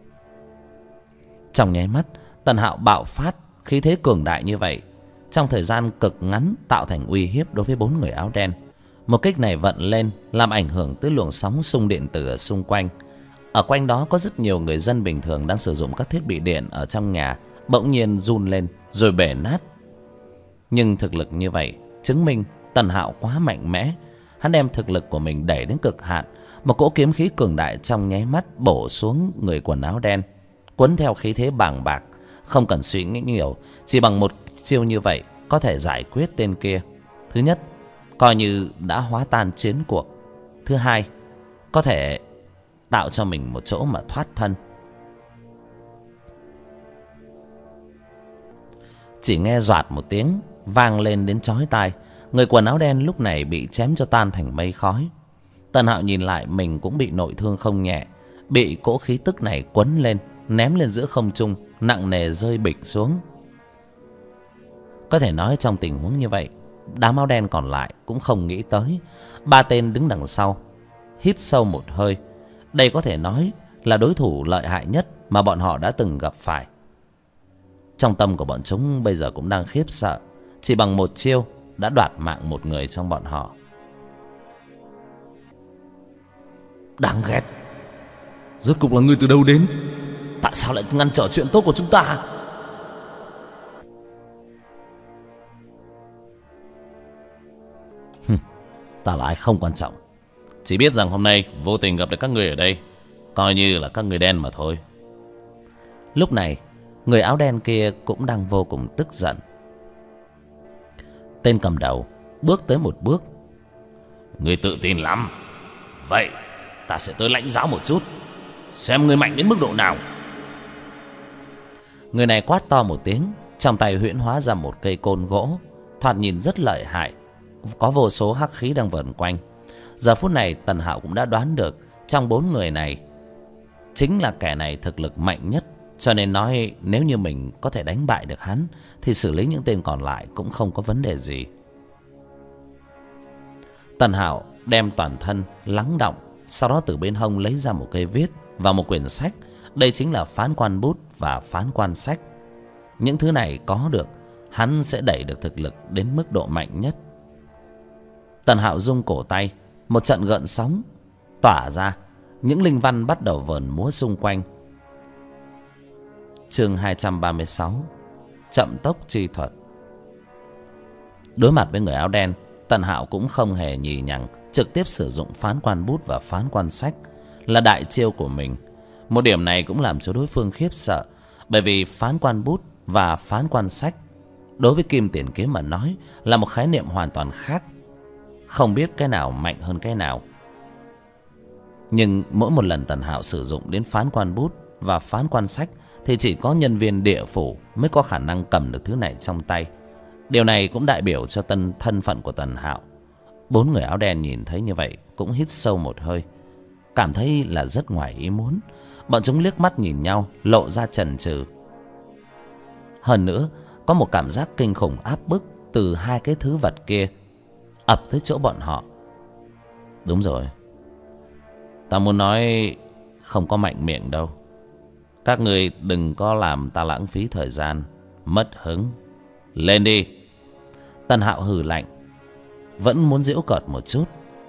Trong nháy mắt, Tần Hạo bạo phát khí thế cường đại như vậy, trong thời gian cực ngắn tạo thành uy hiếp đối với 4 người áo đen. Một kích này vận lên làm ảnh hưởng tới luồng sóng xung điện tử ở xung quanh. Ở quanh đó có rất nhiều người dân bình thường đang sử dụng các thiết bị điện ở trong nhà bỗng nhiên run lên rồi bể nát. Nhưng thực lực như vậy chứng minh Tần Hạo quá mạnh mẽ. Hắn đem thực lực của mình đẩy đến cực hạn. Một cỗ kiếm khí cường đại trong nháy mắt bổ xuống người quần áo đen, cuốn theo khí thế bàng bạc. Không cần suy nghĩ nhiều, chỉ bằng một chiêu như vậy có thể giải quyết tên kia. Thứ nhất, coi như đã hóa tan chiến cuộc. Thứ hai, có thể tạo cho mình một chỗ mà thoát thân. Chỉ nghe doạt một tiếng vang lên đến chói tai, người quần áo đen lúc này bị chém cho tan thành mây khói. Tần Hạo nhìn lại mình cũng bị nội thương không nhẹ, bị cỗ khí tức này quấn lên, ném lên giữa không trung, nặng nề rơi bịch xuống. Có thể nói trong tình huống như vậy, đám áo đen còn lại cũng không nghĩ tới. 3 tên đứng đằng sau hít sâu một hơi. Đây có thể nói là đối thủ lợi hại nhất mà bọn họ đã từng gặp phải. Trong tâm của bọn chúng bây giờ cũng đang khiếp sợ. Chỉ bằng một chiêu đã đoạt mạng một người trong bọn họ. Đáng ghét. Rốt cục là ngươi từ đâu đến? Tại sao lại ngăn trở chuyện tốt của chúng ta? Ta là ai không quan trọng, chỉ biết rằng hôm nay vô tình gặp được các người ở đây, coi như là các người đen mà thôi. Lúc này người áo đen kia cũng đang vô cùng tức giận. Tên cầm đầu bước tới một bước. Người tự tin lắm, vậy ta sẽ tới lãnh giáo một chút, xem người mạnh đến mức độ nào. Người này quát to một tiếng, trong tay huyễn hóa ra một cây côn gỗ, thoạt nhìn rất lợi hại, có vô số hắc khí đang vờn quanh. Giờ phút này Tần Hạo cũng đã đoán được trong 4 người này chính là kẻ này thực lực mạnh nhất, cho nên nói nếu như mình có thể đánh bại được hắn thì xử lý những tên còn lại cũng không có vấn đề gì. Tần Hạo đem toàn thân lắng đọng, sau đó từ bên hông lấy ra một cây viết và một quyển sách. Đây chính là phán quan bút và phán quan sách. Những thứ này có được, hắn sẽ đẩy được thực lực đến mức độ mạnh nhất. Tần Hạo rung cổ tay, một trận gợn sóng tỏa ra, những linh văn bắt đầu vờn múa xung quanh. Chương 236, chậm tốc chi thuật. Đối mặt với người áo đen, Tần Hạo cũng không hề nhì nhằng, trực tiếp sử dụng phán quan bút và phán quan sách là đại chiêu của mình. Một điểm này cũng làm cho đối phương khiếp sợ, bởi vì phán quan bút và phán quan sách đối với Kim Tiền Kiếm mà nói là một khái niệm hoàn toàn khác, không biết cái nào mạnh hơn cái nào. Nhưng mỗi một lần Tần Hạo sử dụng đến phán quan bút và phán quan sách thì chỉ có nhân viên địa phủ mới có khả năng cầm được thứ này trong tay. Điều này cũng đại biểu cho thân phận của Tần Hạo. 4 người áo đen nhìn thấy như vậy cũng hít sâu một hơi, cảm thấy là rất ngoài ý muốn. Bọn chúng liếc mắt nhìn nhau, lộ ra chần chừ. Hơn nữa, có một cảm giác kinh khủng áp bức từ hai cái thứ vật kia ập tới chỗ bọn họ. Đúng rồi, ta muốn nói không có mạnh miệng đâu. Các người đừng có làm ta lãng phí thời gian, mất hứng. Lên đi. Tần Hạo hừ lạnh, vẫn muốn giễu cợt một chút.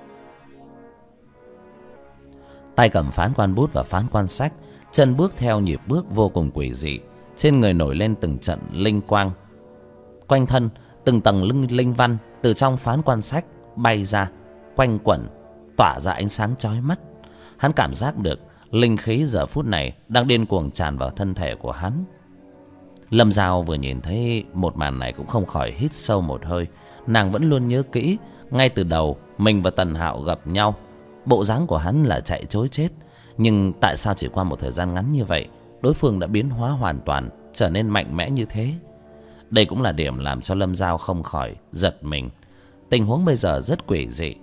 Tay cầm phán quan bút và phán quan sách, chân bước theo nhịp bước vô cùng quỷ dị. Trên người nổi lên từng trận linh quang, quanh thân từng tầng linh văn từ trong phán quan sách bay ra, quanh quẩn, tỏa ra ánh sáng chói mắt. Hắn cảm giác được linh khí giờ phút này đang điên cuồng tràn vào thân thể của hắn. Lâm Giao vừa nhìn thấy một màn này cũng không khỏi hít sâu một hơi. Nàng vẫn luôn nhớ kỹ, ngay từ đầu mình và Tần Hạo gặp nhau, bộ dáng của hắn là chạy trối chết. Nhưng tại sao chỉ qua một thời gian ngắn như vậy, đối phương đã biến hóa hoàn toàn, trở nên mạnh mẽ như thế? Đây cũng là điểm làm cho Lâm Giao không khỏi giật mình. Tình huống bây giờ rất quỷ dị.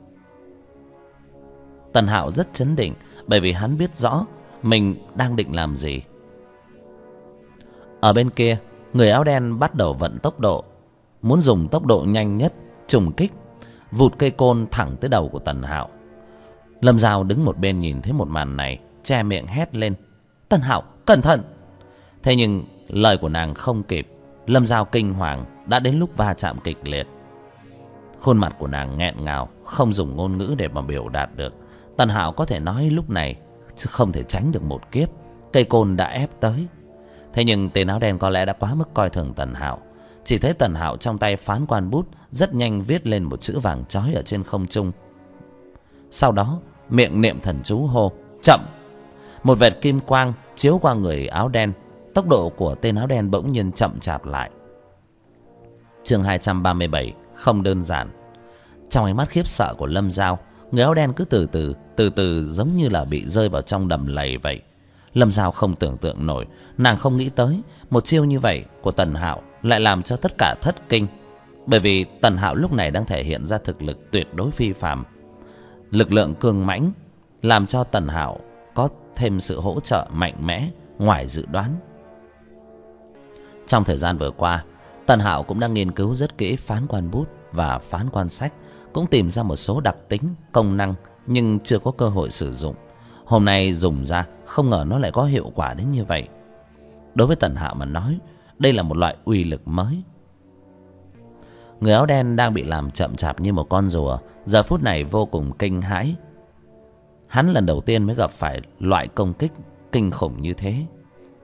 Tần Hạo rất chấn định, bởi vì hắn biết rõ mình đang định làm gì. Ở bên kia, người áo đen bắt đầu vận tốc độ, muốn dùng tốc độ nhanh nhất trùng kích, vụt cây côn thẳng tới đầu của Tần Hạo. Lâm Giao đứng một bên nhìn thấy một màn này, che miệng hét lên: Tần Hạo, cẩn thận! Thế nhưng lời của nàng không kịp, Lâm Giao kinh hoàng, đã đến lúc va chạm kịch liệt. Khuôn mặt của nàng nghẹn ngào, không dùng ngôn ngữ để mà biểu đạt được. Tần Hạo có thể nói lúc này không thể tránh được một kiếp, cây côn đã ép tới. Thế nhưng tên áo đen có lẽ đã quá mức coi thường Tần Hạo. Chỉ thấy Tần Hạo trong tay phán quan bút rất nhanh viết lên một chữ vàng chói ở trên không trung. Sau đó miệng niệm thần chú hô: Chậm! Một vệt kim quang chiếu qua người áo đen. Tốc độ của tên áo đen bỗng nhiên chậm chạp lại. Chương 237, không đơn giản. Trong ánh mắt khiếp sợ của Lâm Giao, người áo đen cứ từ từ giống như là bị rơi vào trong đầm lầy vậy. Lâm Giao không tưởng tượng nổi, nàng không nghĩ tới một chiêu như vậy của Tần Hạo lại làm cho tất cả thất kinh. Bởi vì Tần Hạo lúc này đang thể hiện ra thực lực tuyệt đối phi phàm, lực lượng cường mãnh, làm cho Tần Hạo có thêm sự hỗ trợ mạnh mẽ ngoài dự đoán. Trong thời gian vừa qua, Tần Hạo cũng đang nghiên cứu rất kỹ phán quan bút và phán quan sách, cũng tìm ra một số đặc tính, công năng, nhưng chưa có cơ hội sử dụng. Hôm nay dùng ra, không ngờ nó lại có hiệu quả đến như vậy. Đối với Tần Hạo mà nói, đây là một loại uy lực mới. Người áo đen đang bị làm chậm chạp như một con rùa, giờ phút này vô cùng kinh hãi. Hắn lần đầu tiên mới gặp phải loại công kích kinh khủng như thế.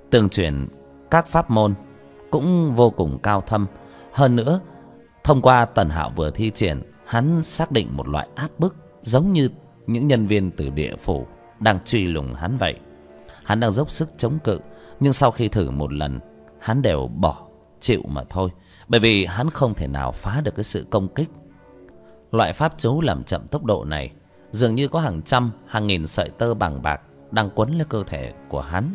tương truyền các pháp môn cũng vô cùng cao thâm. Hơn nữa, thông qua Tần Hạo vừa thi triển, hắn xác định một loại áp bức giống như những nhân viên từ địa phủ đang truy lùng hắn vậy. Hắn đang dốc sức chống cự, nhưng sau khi thử một lần, hắn đều bỏ chịu mà thôi, bởi vì hắn không thể nào phá được cái sự công kích. Loại pháp chú làm chậm tốc độ này dường như có hàng trăm hàng nghìn sợi tơ bằng bạc đang quấn lên cơ thể của hắn.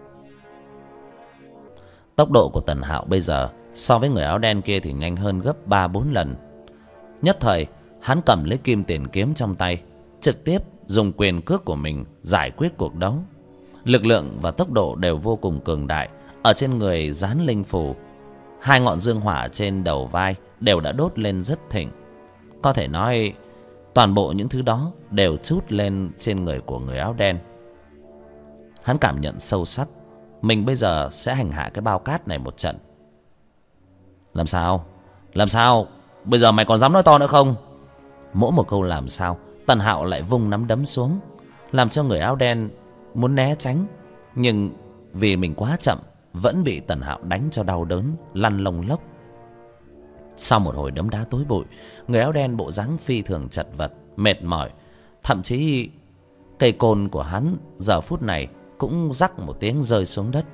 Tốc độ của Tần Hạo bây giờ so với người áo đen kia thì nhanh hơn gấp 3-4 lần. Nhất thời hắn cầm lấy kim tiền kiếm trong tay, trực tiếp dùng quyền cước của mình giải quyết cuộc đấu. Lực lượng và tốc độ đều vô cùng cường đại. Ở trên người dán linh phù, 2 ngọn dương hỏa trên đầu vai đều đã đốt lên rất thịnh. Có thể nói toàn bộ những thứ đó đều trút lên trên người của người áo đen. Hắn cảm nhận sâu sắc mình bây giờ sẽ hành hạ cái bao cát này một trận. Làm sao? Làm sao? Bây giờ mày còn dám nói to nữa không? Mỗi một câu làm sao, Tần Hạo lại vung nắm đấm xuống, làm cho người áo đen muốn né tránh, nhưng vì mình quá chậm, vẫn bị Tần Hạo đánh cho đau đớn, lăn lông lốc. Sau một hồi đấm đá tối bụi, người áo đen bộ dáng phi thường chật vật, mệt mỏi. Thậm chí cây côn của hắn giờ phút này cũng rắc một tiếng rơi xuống đất.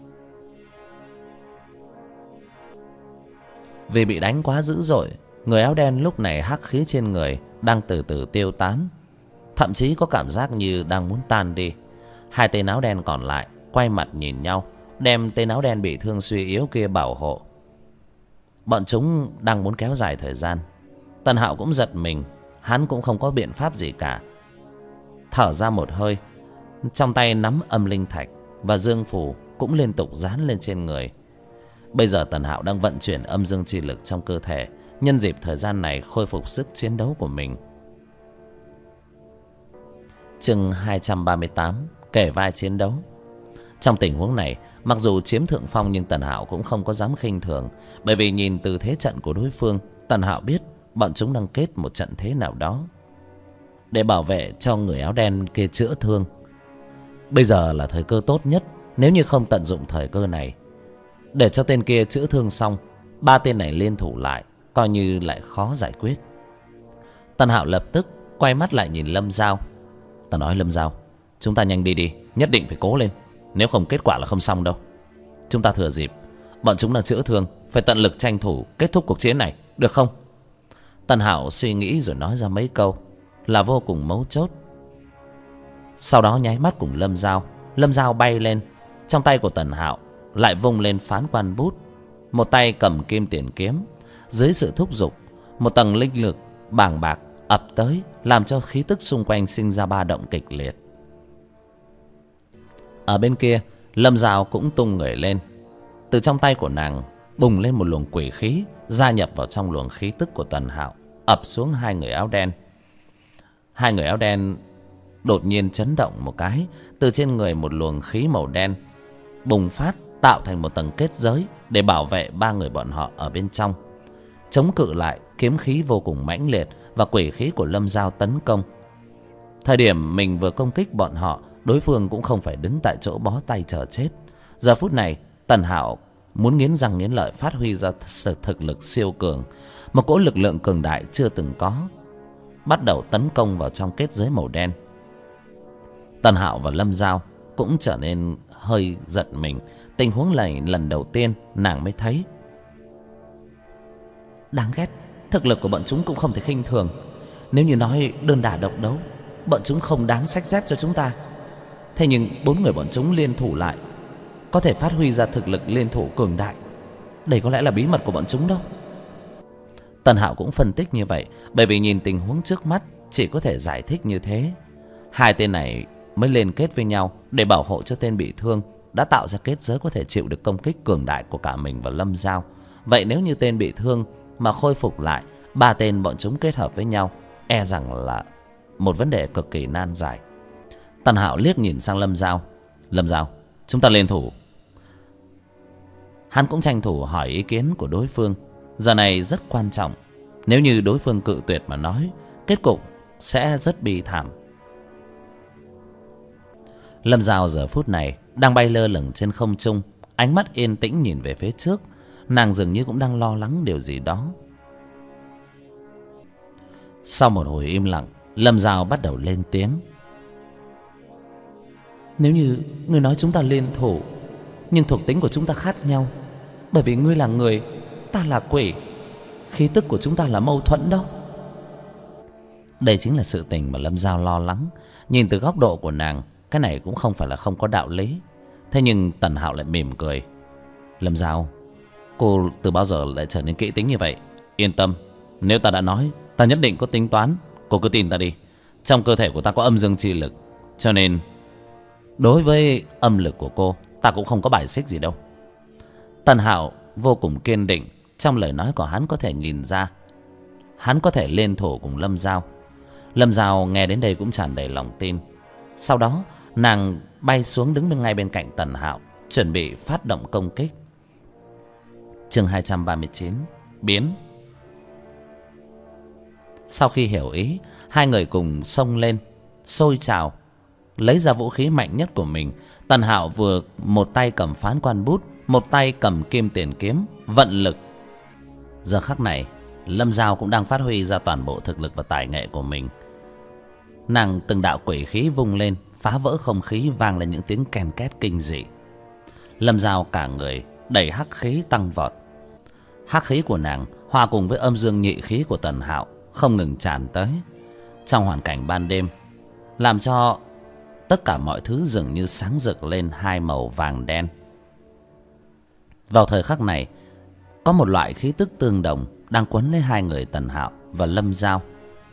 Vì bị đánh quá dữ dội, người áo đen lúc này hắc khí trên người đang từ từ tiêu tán, thậm chí có cảm giác như đang muốn tan đi. 2 tên áo đen còn lại quay mặt nhìn nhau, đem tên áo đen bị thương suy yếu kia bảo hộ. Bọn chúng đang muốn kéo dài thời gian. Tần Hạo cũng giật mình, hắn cũng không có biện pháp gì cả. Thở ra một hơi, trong tay nắm âm linh thạch và dương phù cũng liên tục dán lên trên người. Bây giờ Tần Hạo đang vận chuyển âm dương chi lực trong cơ thể, nhân dịp thời gian này khôi phục sức chiến đấu của mình. Chương 238, kể vai chiến đấu. Trong tình huống này, mặc dù chiếm thượng phong nhưng Tần Hạo cũng không có dám khinh thường, bởi vì nhìn từ thế trận của đối phương, Tần Hạo biết bọn chúng đang kết một trận thế nào đó để bảo vệ cho người áo đen kia chữa thương. Bây giờ là thời cơ tốt nhất. Nếu như không tận dụng thời cơ này để cho tên kia chữa thương xong, 3 tên này liên thủ lại coi như lại khó giải quyết. Tần Hạo lập tức quay mắt lại nhìn Lâm Giao. Ta nói Lâm Giao, chúng ta nhanh đi đi, nhất định phải cố lên, nếu không kết quả là không xong đâu. Chúng ta thừa dịp bọn chúng đang chữa thương, phải tận lực tranh thủ kết thúc cuộc chiến này, được không? Tần Hạo suy nghĩ rồi nói ra mấy câu là vô cùng mấu chốt. Sau đó nháy mắt cùng Lâm Giao. Lâm Giao bay lên, trong tay của Tần Hạo lại vung lên phán quan bút, một tay cầm kim tiền kiếm. Dưới sự thúc giục, một tầng linh lực bàng bạc ập tới, làm cho khí tức xung quanh sinh ra ba động kịch liệt. Ở bên kia, Lâm Giao cũng tung người lên. Từ trong tay của nàng bùng lên một luồng quỷ khí, gia nhập vào trong luồng khí tức của Tần Hạo, ập xuống 2 người áo đen. 2 người áo đen đột nhiên chấn động một cái, từ trên người một luồng khí màu đen bùng phát, tạo thành một tầng kết giới để bảo vệ 3 người bọn họ ở bên trong, chống cự lại kiếm khí vô cùng mãnh liệt và quỷ khí của Lâm Giao tấn công. Thời điểm mình vừa công kích bọn họ, đối phương cũng không phải đứng tại chỗ bó tay chờ chết. Giờ phút này, Tần Hạo muốn nghiến răng nghiến lợi phát huy ra thực lực siêu cường, một cỗ lực lượng cường đại chưa từng có, bắt đầu tấn công vào trong kết giới màu đen. Tần Hạo và Lâm Giao cũng trở nên hơi giật mình. Tình huống này lần đầu tiên nàng mới thấy. Đáng ghét, thực lực của bọn chúng cũng không thể khinh thường. Nếu như nói đơn đả độc đấu, bọn chúng không đáng xách dép cho chúng ta. Thế nhưng 4 người bọn chúng liên thủ lại, có thể phát huy ra thực lực liên thủ cường đại. Đây có lẽ là bí mật của bọn chúng đâu. Tần Hạo cũng phân tích như vậy, bởi vì nhìn tình huống trước mắt chỉ có thể giải thích như thế. 2 tên này mới liên kết với nhau để bảo hộ cho tên bị thương, đã tạo ra kết giới có thể chịu được công kích cường đại của cả mình và Lâm Giao. Vậy nếu như tên bị thương mà khôi phục lại, 3 tên bọn chúng kết hợp với nhau, e rằng là một vấn đề cực kỳ nan giải. Tần Hạo liếc nhìn sang Lâm Giao. Lâm Giao, chúng ta liên thủ. Hắn cũng tranh thủ hỏi ý kiến của đối phương. Giờ này rất quan trọng. Nếu như đối phương cự tuyệt mà nói, kết cục sẽ rất bi thảm. Lâm Giao giờ phút này đang bay lơ lửng trên không trung, ánh mắt yên tĩnh nhìn về phía trước. Nàng dường như cũng đang lo lắng điều gì đó. Sau một hồi im lặng, Lâm Giao bắt đầu lên tiếng. Nếu như ngươi nói chúng ta liên thủ, nhưng thuộc tính của chúng ta khác nhau. Bởi vì ngươi là người, ta là quỷ, khí tức của chúng ta là mâu thuẫn đâu. Đây chính là sự tình mà Lâm Giao lo lắng. Nhìn từ góc độ của nàng, cái này cũng không phải là không có đạo lý. Thế nhưng Tần Hạo lại mỉm cười. Lâm Giao, cô từ bao giờ lại trở nên kỹ tính như vậy? Yên tâm, nếu ta đã nói, ta nhất định có tính toán. Cô cứ tin ta đi. Trong cơ thể của ta có âm dương chi lực, cho nên đối với âm lực của cô, ta cũng không có bài xích gì đâu. Tần Hạo vô cùng kiên định. Trong lời nói của hắn có thể nhìn ra hắn có thể liên thủ cùng Lâm Giao. Lâm Giao nghe đến đây cũng tràn đầy lòng tin. Sau đó nàng bay xuống đứng ngay bên cạnh Tần Hạo, chuẩn bị phát động công kích. Chương 239 biến. Sau khi hiểu ý, hai người cùng xông lên, sôi trào, lấy ra vũ khí mạnh nhất của mình. Tần Hạo vừa một tay cầm phán quan bút, một tay cầm kim tiền kiếm, vận lực. Giờ khắc này, Lâm Giao cũng đang phát huy ra toàn bộ thực lực và tài nghệ của mình. Nàng từng đạo quỷ khí vung lên, phá vỡ không khí, vang lên những tiếng ken két kinh dị. Lâm Giao cả người đẩy hắc khí tăng vọt. Hắc khí của nàng hòa cùng với âm dương nhị khí của Tần Hạo không ngừng tràn tới. Trong hoàn cảnh ban đêm, làm cho tất cả mọi thứ dường như sáng rực lên hai màu vàng đen. Vào thời khắc này, có một loại khí tức tương đồng đang quấn lấy hai người Tần Hạo và Lâm Giao.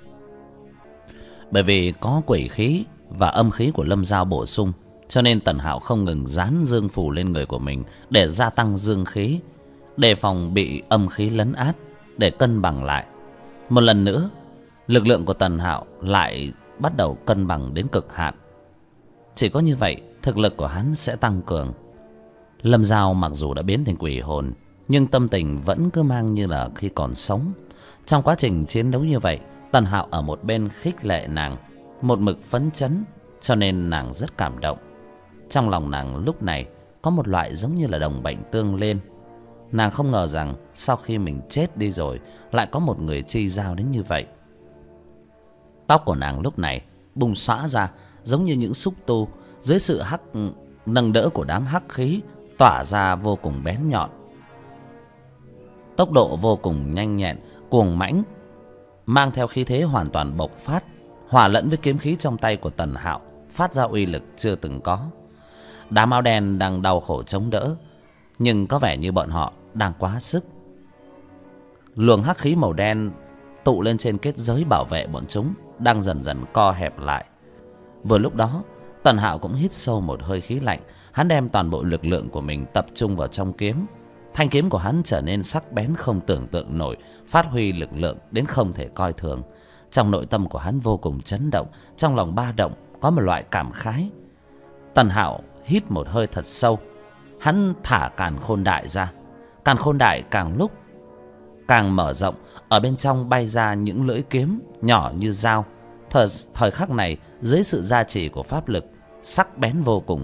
Bởi vì có quỷ khí và âm khí của Lâm Giao bổ sung, cho nên Tần Hạo không ngừng dán dương phù lên người của mình để gia tăng dương khí, đề phòng bị âm khí lấn át, để cân bằng lại. Một lần nữa, lực lượng của Tần Hạo lại bắt đầu cân bằng đến cực hạn. Chỉ có như vậy, thực lực của hắn sẽ tăng cường. Lâm Giao mặc dù đã biến thành quỷ hồn, nhưng tâm tình vẫn cứ mang như là khi còn sống. Trong quá trình chiến đấu như vậy, Tần Hạo ở một bên khích lệ nàng, một mực phấn chấn, cho nên nàng rất cảm động. Trong lòng nàng lúc này có một loại giống như là đồng bệnh tương liên. Nàng không ngờ rằng sau khi mình chết đi rồi, lại có một người chi giao đến như vậy. Tóc của nàng lúc này bung xõa ra, giống như những xúc tu dưới sự nâng đỡ của đám hắc khí, tỏa ra vô cùng bén nhọn. Tốc độ vô cùng nhanh nhẹn, cuồng mãnh, mang theo khí thế hoàn toàn bộc phát, hòa lẫn với kiếm khí trong tay của Tần Hạo, phát ra uy lực chưa từng có. Đám áo đen đang đau khổ chống đỡ, nhưng có vẻ như bọn họ đang quá sức. Luồng hắc khí màu đen tụ lên trên kết giới bảo vệ bọn chúng đang dần dần co hẹp lại. Vừa lúc đó, Tần Hạo cũng hít sâu một hơi khí lạnh. Hắn đem toàn bộ lực lượng của mình tập trung vào trong kiếm. Thanh kiếm của hắn trở nên sắc bén không tưởng tượng nổi, phát huy lực lượng đến không thể coi thường. Trong nội tâm của hắn vô cùng chấn động, trong lòng ba động, có một loại cảm khái. Tần Hạo hít một hơi thật sâu. Hắn thả càn khôn đại ra. Càn khôn đại càng lúc càng mở rộng, ở bên trong bay ra những lưỡi kiếm nhỏ như dao. Thời khắc này, dưới sự gia trì của pháp lực, sắc bén vô cùng.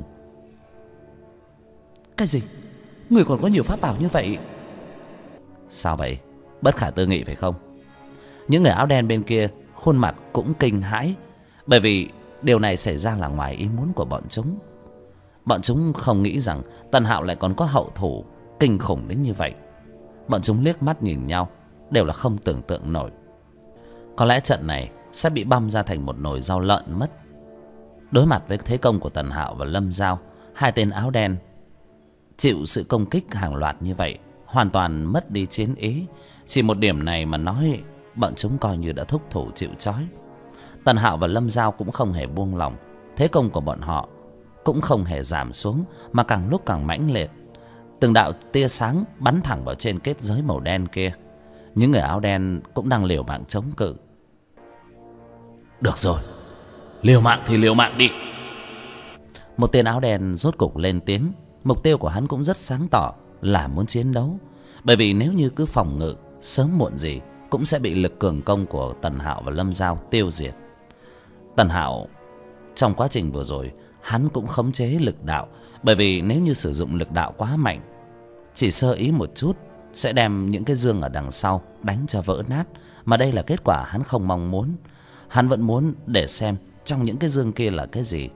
Cái gì? Người còn có nhiều pháp bảo như vậy? Sao vậy? Bất khả tư nghị phải không? Những người áo đen bên kia khuôn mặt cũng kinh hãi, bởi vì điều này xảy ra là ngoài ý muốn của bọn chúng. Bọn chúng không nghĩ rằng Tần Hạo lại còn có hậu thủ kinh khủng đến như vậy. Bọn chúng liếc mắt nhìn nhau, đều là không tưởng tượng nổi. Có lẽ trận này sẽ bị băm ra thành một nồi rau lợn mất. Đối mặt với thế công của Tần Hạo và Lâm Giao, hai tên áo đen chịu sự công kích hàng loạt như vậy, hoàn toàn mất đi chiến ý. Chỉ một điểm này mà nói, bọn chúng coi như đã thúc thủ chịu trói. Tần Hạo và Lâm Giao cũng không hề buông lỏng. Thế công của bọn họ cũng không hề giảm xuống, mà càng lúc càng mãnh liệt. Từng đạo tia sáng bắn thẳng vào trên kết giới màu đen kia. Những người áo đen cũng đang liều mạng chống cự. Được rồi, liều mạng thì liều mạng đi. Một tên áo đen rốt cục lên tiếng. Mục tiêu của hắn cũng rất sáng tỏ, là muốn chiến đấu. Bởi vì nếu như cứ phòng ngự, sớm muộn gì cũng sẽ bị lực cường công của Tần Hạo và Lâm Giao tiêu diệt. Tần Hạo trong quá trình vừa rồi, hắn cũng khống chế lực đạo, bởi vì nếu như sử dụng lực đạo quá mạnh, chỉ sơ ý một chút sẽ đem những cái dương ở đằng sau đánh cho vỡ nát, mà đây là kết quả hắn không mong muốn. Hắn vẫn muốn để xem trong những cái dương kia là cái gì.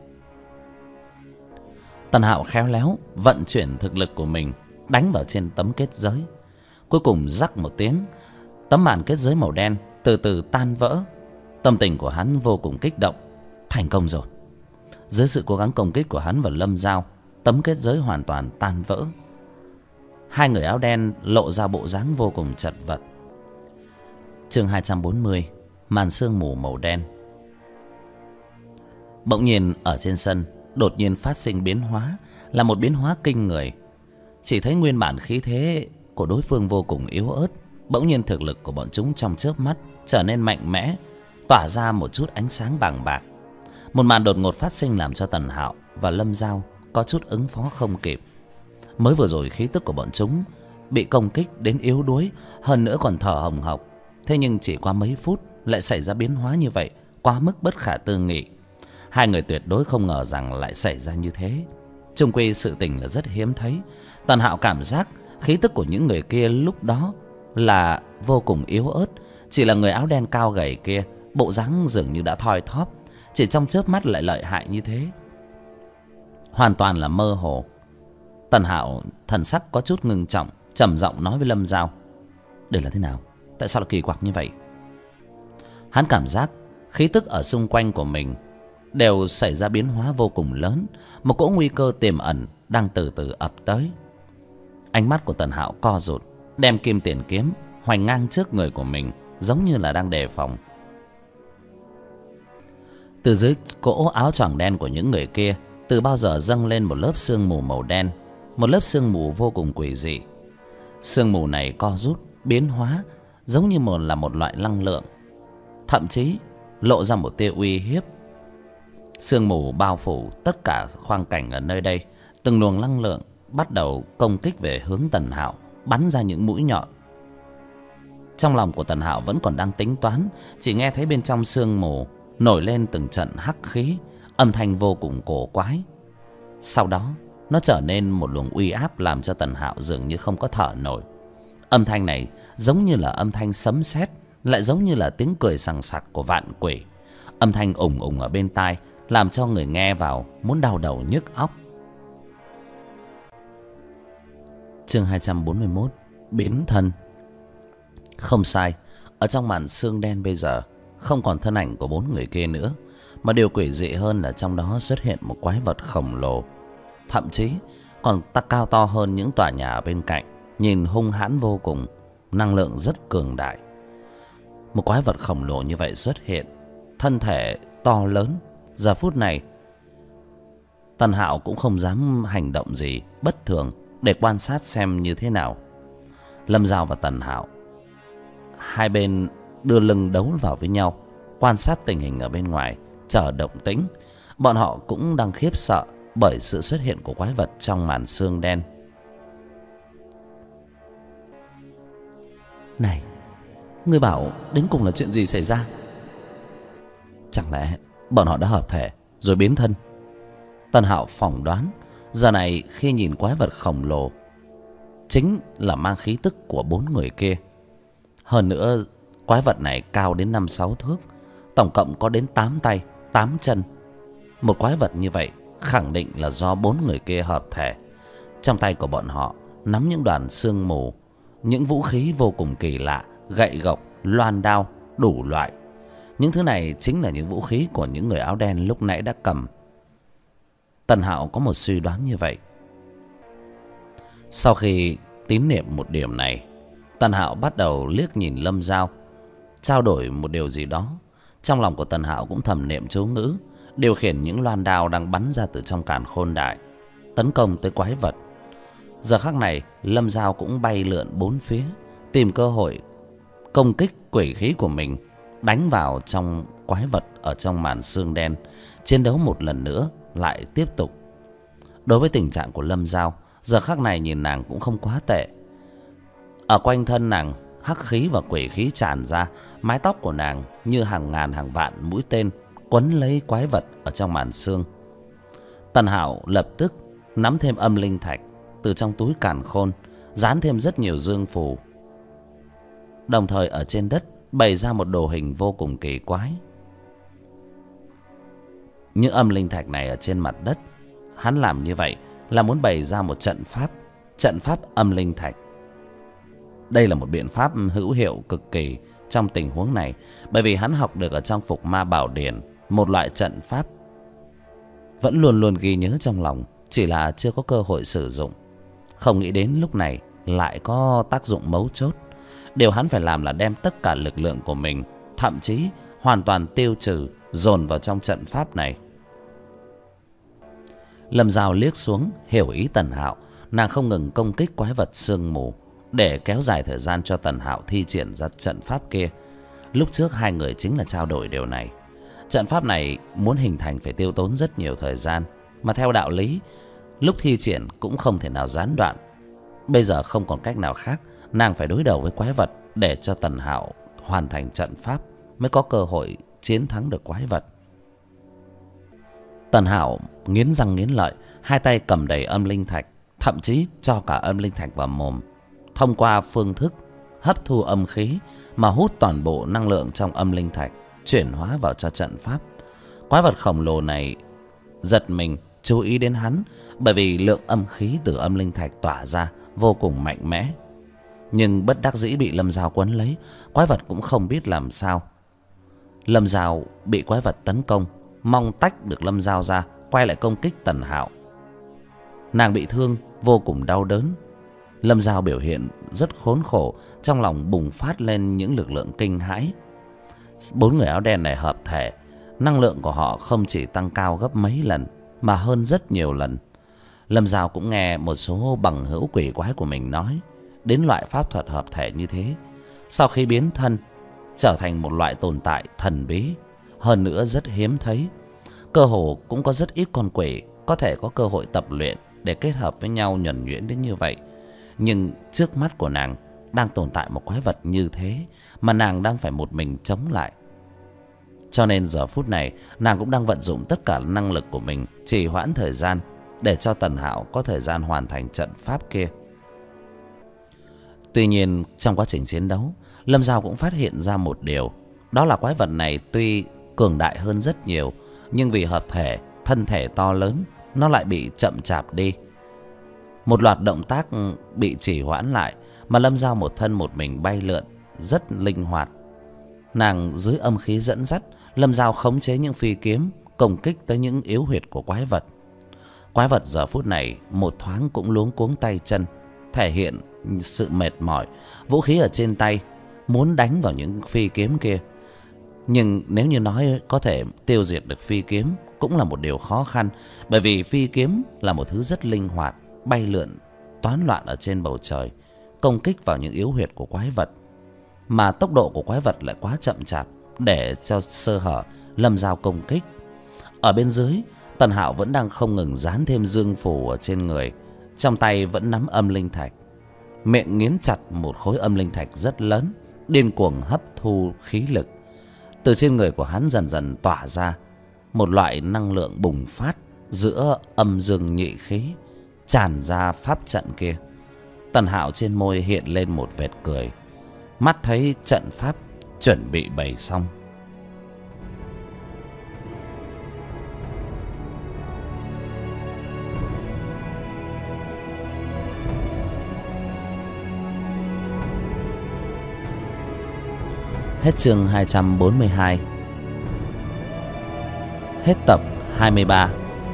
Tần Hạo khéo léo vận chuyển thực lực của mình đánh vào trên tấm kết giới. Cuối cùng rắc một tiếng, tấm màn kết giới màu đen từ từ tan vỡ. Tâm tình của hắn vô cùng kích động. Thành công rồi. Dưới sự cố gắng công kích của hắn và Lâm Dao, tấm kết giới hoàn toàn tan vỡ. Hai người áo đen lộ ra bộ dáng vô cùng chật vật. Chương 240. Màn sương mù màu đen. Bỗng nhiên ở trên sân đột nhiên phát sinh biến hóa, là một biến hóa kinh người. Chỉ thấy nguyên bản khí thế của đối phương vô cùng yếu ớt, bỗng nhiên thực lực của bọn chúng trong chớp mắt trở nên mạnh mẽ, tỏa ra một chút ánh sáng bàng bạc. Một màn đột ngột phát sinh làm cho Tần Hạo và Lâm Dao có chút ứng phó không kịp. Mới vừa rồi khí tức của bọn chúng bị công kích đến yếu đuối, hơn nữa còn thở hồng hộc. Thế nhưng chỉ qua mấy phút lại xảy ra biến hóa như vậy, quá mức bất khả tư nghị. Hai người tuyệt đối không ngờ rằng lại xảy ra như thế. Chung quy sự tình là rất hiếm thấy. Tần Hạo cảm giác khí tức của những người kia lúc đó là vô cùng yếu ớt. Chỉ là người áo đen cao gầy kia, bộ dáng dường như đã thoi thóp, chỉ trong chớp mắt lại lợi hại như thế, hoàn toàn là mơ hồ. Tần Hạo thần sắc có chút ngưng trọng, trầm giọng nói với Lâm Dao: đây là thế nào? Tại sao lại kỳ quặc như vậy? Hắn cảm giác khí tức ở xung quanh của mình đều xảy ra biến hóa vô cùng lớn. Một cỗ nguy cơ tiềm ẩn đang từ từ ập tới. Ánh mắt của Tần Hạo co rụt, đem kim tiền kiếm hoành ngang trước người của mình, giống như là đang đề phòng. Từ dưới cỗ áo choàng đen của những người kia từ bao giờ dâng lên một lớp sương mù màu đen, một lớp sương mù vô cùng quỷ dị. Sương mù này co rút, biến hóa giống như là một loại năng lượng, thậm chí lộ ra một tia uy hiếp. Sương mù bao phủ tất cả khoang cảnh ở nơi đây. Từng luồng năng lượng bắt đầu công kích về hướng Tần Hạo, bắn ra những mũi nhọn. Trong lòng của Tần Hạo vẫn còn đang tính toán, chỉ nghe thấy bên trong sương mù nổi lên từng trận hắc khí, âm thanh vô cùng cổ quái. Sau đó nó trở nên một luồng uy áp làm cho Tần Hạo dường như không có thở nổi. Âm thanh này giống như là âm thanh sấm sét, lại giống như là tiếng cười sằng sặc của vạn quỷ. Âm thanh ùng ùng ở bên tai làm cho người nghe vào muốn đau đầu nhức óc. Chương 241. Biến thân. Không sai, ở trong màn sương đen bây giờ không còn thân ảnh của bốn người kia nữa, mà điều quỷ dị hơn là trong đó xuất hiện một quái vật khổng lồ, thậm chí còn cao to hơn những tòa nhà ở bên cạnh, nhìn hung hãn vô cùng, năng lượng rất cường đại. Một quái vật khổng lồ như vậy xuất hiện, thân thể to lớn. Giờ phút này Tần Hạo cũng không dám hành động gì bất thường để quan sát xem như thế nào. Lâm Dao và Tần Hạo hai bên đưa lưng đấu vào với nhau, quan sát tình hình ở bên ngoài, chờ động tĩnh. Bọn họ cũng đang khiếp sợ bởi sự xuất hiện của quái vật trong màn sương đen. Này, ngươi bảo đến cùng là chuyện gì xảy ra? Chẳng lẽ bọn họ đã hợp thể rồi biến thân? Tần Hạo phỏng đoán giờ này khi nhìn quái vật khổng lồ chính là mang khí tức của bốn người kia. Hơn nữa quái vật này cao đến 5-6 thước, tổng cộng có đến 8 tay 8 chân. Một quái vật như vậy khẳng định là do bốn người kia hợp thể. Trong tay của bọn họ nắm những đoàn sương mù, những vũ khí vô cùng kỳ lạ, gậy gộc, loan đao, đủ loại. Những thứ này chính là những vũ khí của những người áo đen lúc nãy đã cầm. Tần Hạo có một suy đoán như vậy. Sau khi tín niệm một điểm này, Tần Hạo bắt đầu liếc nhìn Lâm Dao, trao đổi một điều gì đó. Trong lòng của Tần Hạo cũng thầm niệm chú ngữ, điều khiển những loan đao đang bắn ra từ trong càn khôn đại, tấn công tới quái vật. Giờ khắc này Lâm Dao cũng bay lượn bốn phía, tìm cơ hội công kích quỷ khí của mình, đánh vào trong quái vật ở trong màn sương đen. Chiến đấu một lần nữa lại tiếp tục. Đối với tình trạng của Lâm Dao, giờ khắc này nhìn nàng cũng không quá tệ. Ở quanh thân nàng hắc khí và quỷ khí tràn ra, mái tóc của nàng như hàng ngàn hàng vạn mũi tên quấn lấy quái vật ở trong màn sương. Tần Hạo lập tức nắm thêm âm linh thạch từ trong túi càn khôn, dán thêm rất nhiều dương phù, đồng thời ở trên đất bày ra một đồ hình vô cùng kỳ quái. Những âm linh thạch này ở trên mặt đất, hắn làm như vậy là muốn bày ra một trận pháp âm linh thạch. Đây là một biện pháp hữu hiệu cực kỳ trong tình huống này, bởi vì hắn học được ở trong Phục Ma Bảo Điển một loại trận pháp, vẫn luôn luôn ghi nhớ trong lòng, chỉ là chưa có cơ hội sử dụng. Không nghĩ đến lúc này lại có tác dụng mấu chốt. Điều hắn phải làm là đem tất cả lực lượng của mình, thậm chí hoàn toàn tiêu trừ, dồn vào trong trận pháp này. Lâm Dao liếc xuống hiểu ý Tần Hạo, nàng không ngừng công kích quái vật sương mù để kéo dài thời gian cho Tần Hạo thi triển ra trận pháp kia. Lúc trước hai người chính là trao đổi điều này. Trận pháp này muốn hình thành phải tiêu tốn rất nhiều thời gian, mà theo đạo lý lúc thi triển cũng không thể nào gián đoạn. Bây giờ không còn cách nào khác, nàng phải đối đầu với quái vật để cho Tần Hạo hoàn thành trận pháp mới có cơ hội chiến thắng được quái vật. Tần Hạo nghiến răng nghiến lợi, hai tay cầm đầy âm linh thạch, thậm chí cho cả âm linh thạch vào mồm, thông qua phương thức hấp thu âm khí mà hút toàn bộ năng lượng trong âm linh thạch, chuyển hóa vào cho trận pháp. Quái vật khổng lồ này giật mình chú ý đến hắn, bởi vì lượng âm khí từ âm linh thạch tỏa ra vô cùng mạnh mẽ. Nhưng bất đắc dĩ bị Lâm Dao quấn lấy, quái vật cũng không biết làm sao. Lâm Dao bị quái vật tấn công, mong tách được Lâm Dao ra, quay lại công kích Tần Hạo. Nàng bị thương vô cùng đau đớn. Lâm Dao biểu hiện rất khốn khổ, trong lòng bùng phát lên những lực lượng kinh hãi. Bốn người áo đen này hợp thể, năng lượng của họ không chỉ tăng cao gấp mấy lần mà hơn rất nhiều lần. Lâm Dao cũng nghe một số bằng hữu quỷ quái của mình nói đến loại pháp thuật hợp thể như thế. Sau khi biến thân trở thành một loại tồn tại thần bí, hơn nữa rất hiếm thấy. Cơ hồ cũng có rất ít con quỷ có thể có cơ hội tập luyện để kết hợp với nhau nhuần nhuyễn đến như vậy. Nhưng trước mắt của nàng đang tồn tại một quái vật như thế mà nàng đang phải một mình chống lại. Cho nên giờ phút này nàng cũng đang vận dụng tất cả năng lực của mình, trì hoãn thời gian để cho Tần Hạo có thời gian hoàn thành trận pháp kia. Tuy nhiên trong quá trình chiến đấu, Lâm Dao cũng phát hiện ra một điều, đó là quái vật này tuy cường đại hơn rất nhiều, nhưng vì hợp thể, thân thể to lớn, nó lại bị chậm chạp đi. Một loạt động tác bị trì hoãn lại, mà Lâm Dao một thân một mình bay lượn rất linh hoạt. Nàng dưới âm khí dẫn dắt, Lâm Dao khống chế những phi kiếm công kích tới những yếu huyệt của quái vật. Quái vật giờ phút này một thoáng cũng luống cuống tay chân, thể hiện sự mệt mỏi, vũ khí ở trên tay muốn đánh vào những phi kiếm kia. Nhưng nếu như nói có thể tiêu diệt được phi kiếm cũng là một điều khó khăn, bởi vì phi kiếm là một thứ rất linh hoạt, bay lượn toán loạn ở trên bầu trời, công kích vào những yếu huyệt của quái vật. Mà tốc độ của quái vật lại quá chậm chạp để cho sơ hở Lâm Dao công kích. Ở bên dưới, Tần Hạo vẫn đang không ngừng dán thêm dương phù ở trên người, trong tay vẫn nắm âm linh thạch, miệng nghiến chặt một khối âm linh thạch rất lớn, điên cuồng hấp thu khí lực. Từ trên người của hắn dần dần tỏa ra một loại năng lượng bùng phát giữa âm dương nhị khí, tràn ra pháp trận kia. Tần Hạo trên môi hiện lên một vệt cười, mắt thấy trận pháp chuẩn bị bày xong. Hết chương 242. Hết tập 23.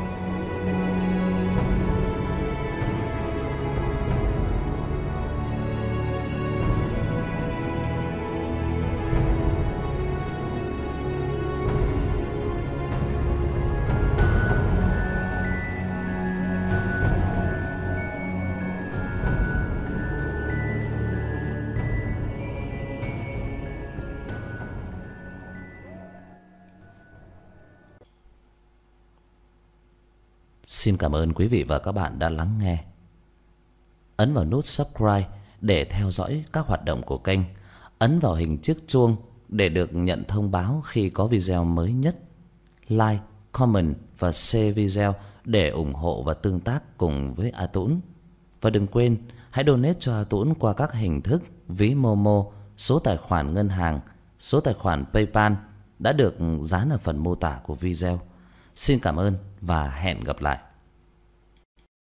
Xin cảm ơn quý vị và các bạn đã lắng nghe. Ấn vào nút subscribe để theo dõi các hoạt động của kênh. Ấn vào hình chiếc chuông để được nhận thông báo khi có video mới nhất. Like, comment và share video để ủng hộ và tương tác cùng với A Tũng. Và đừng quên hãy donate cho A Tũng qua các hình thức ví Momo, số tài khoản ngân hàng, số tài khoản PayPal đã được dán ở phần mô tả của video. Xin cảm ơn và hẹn gặp lại.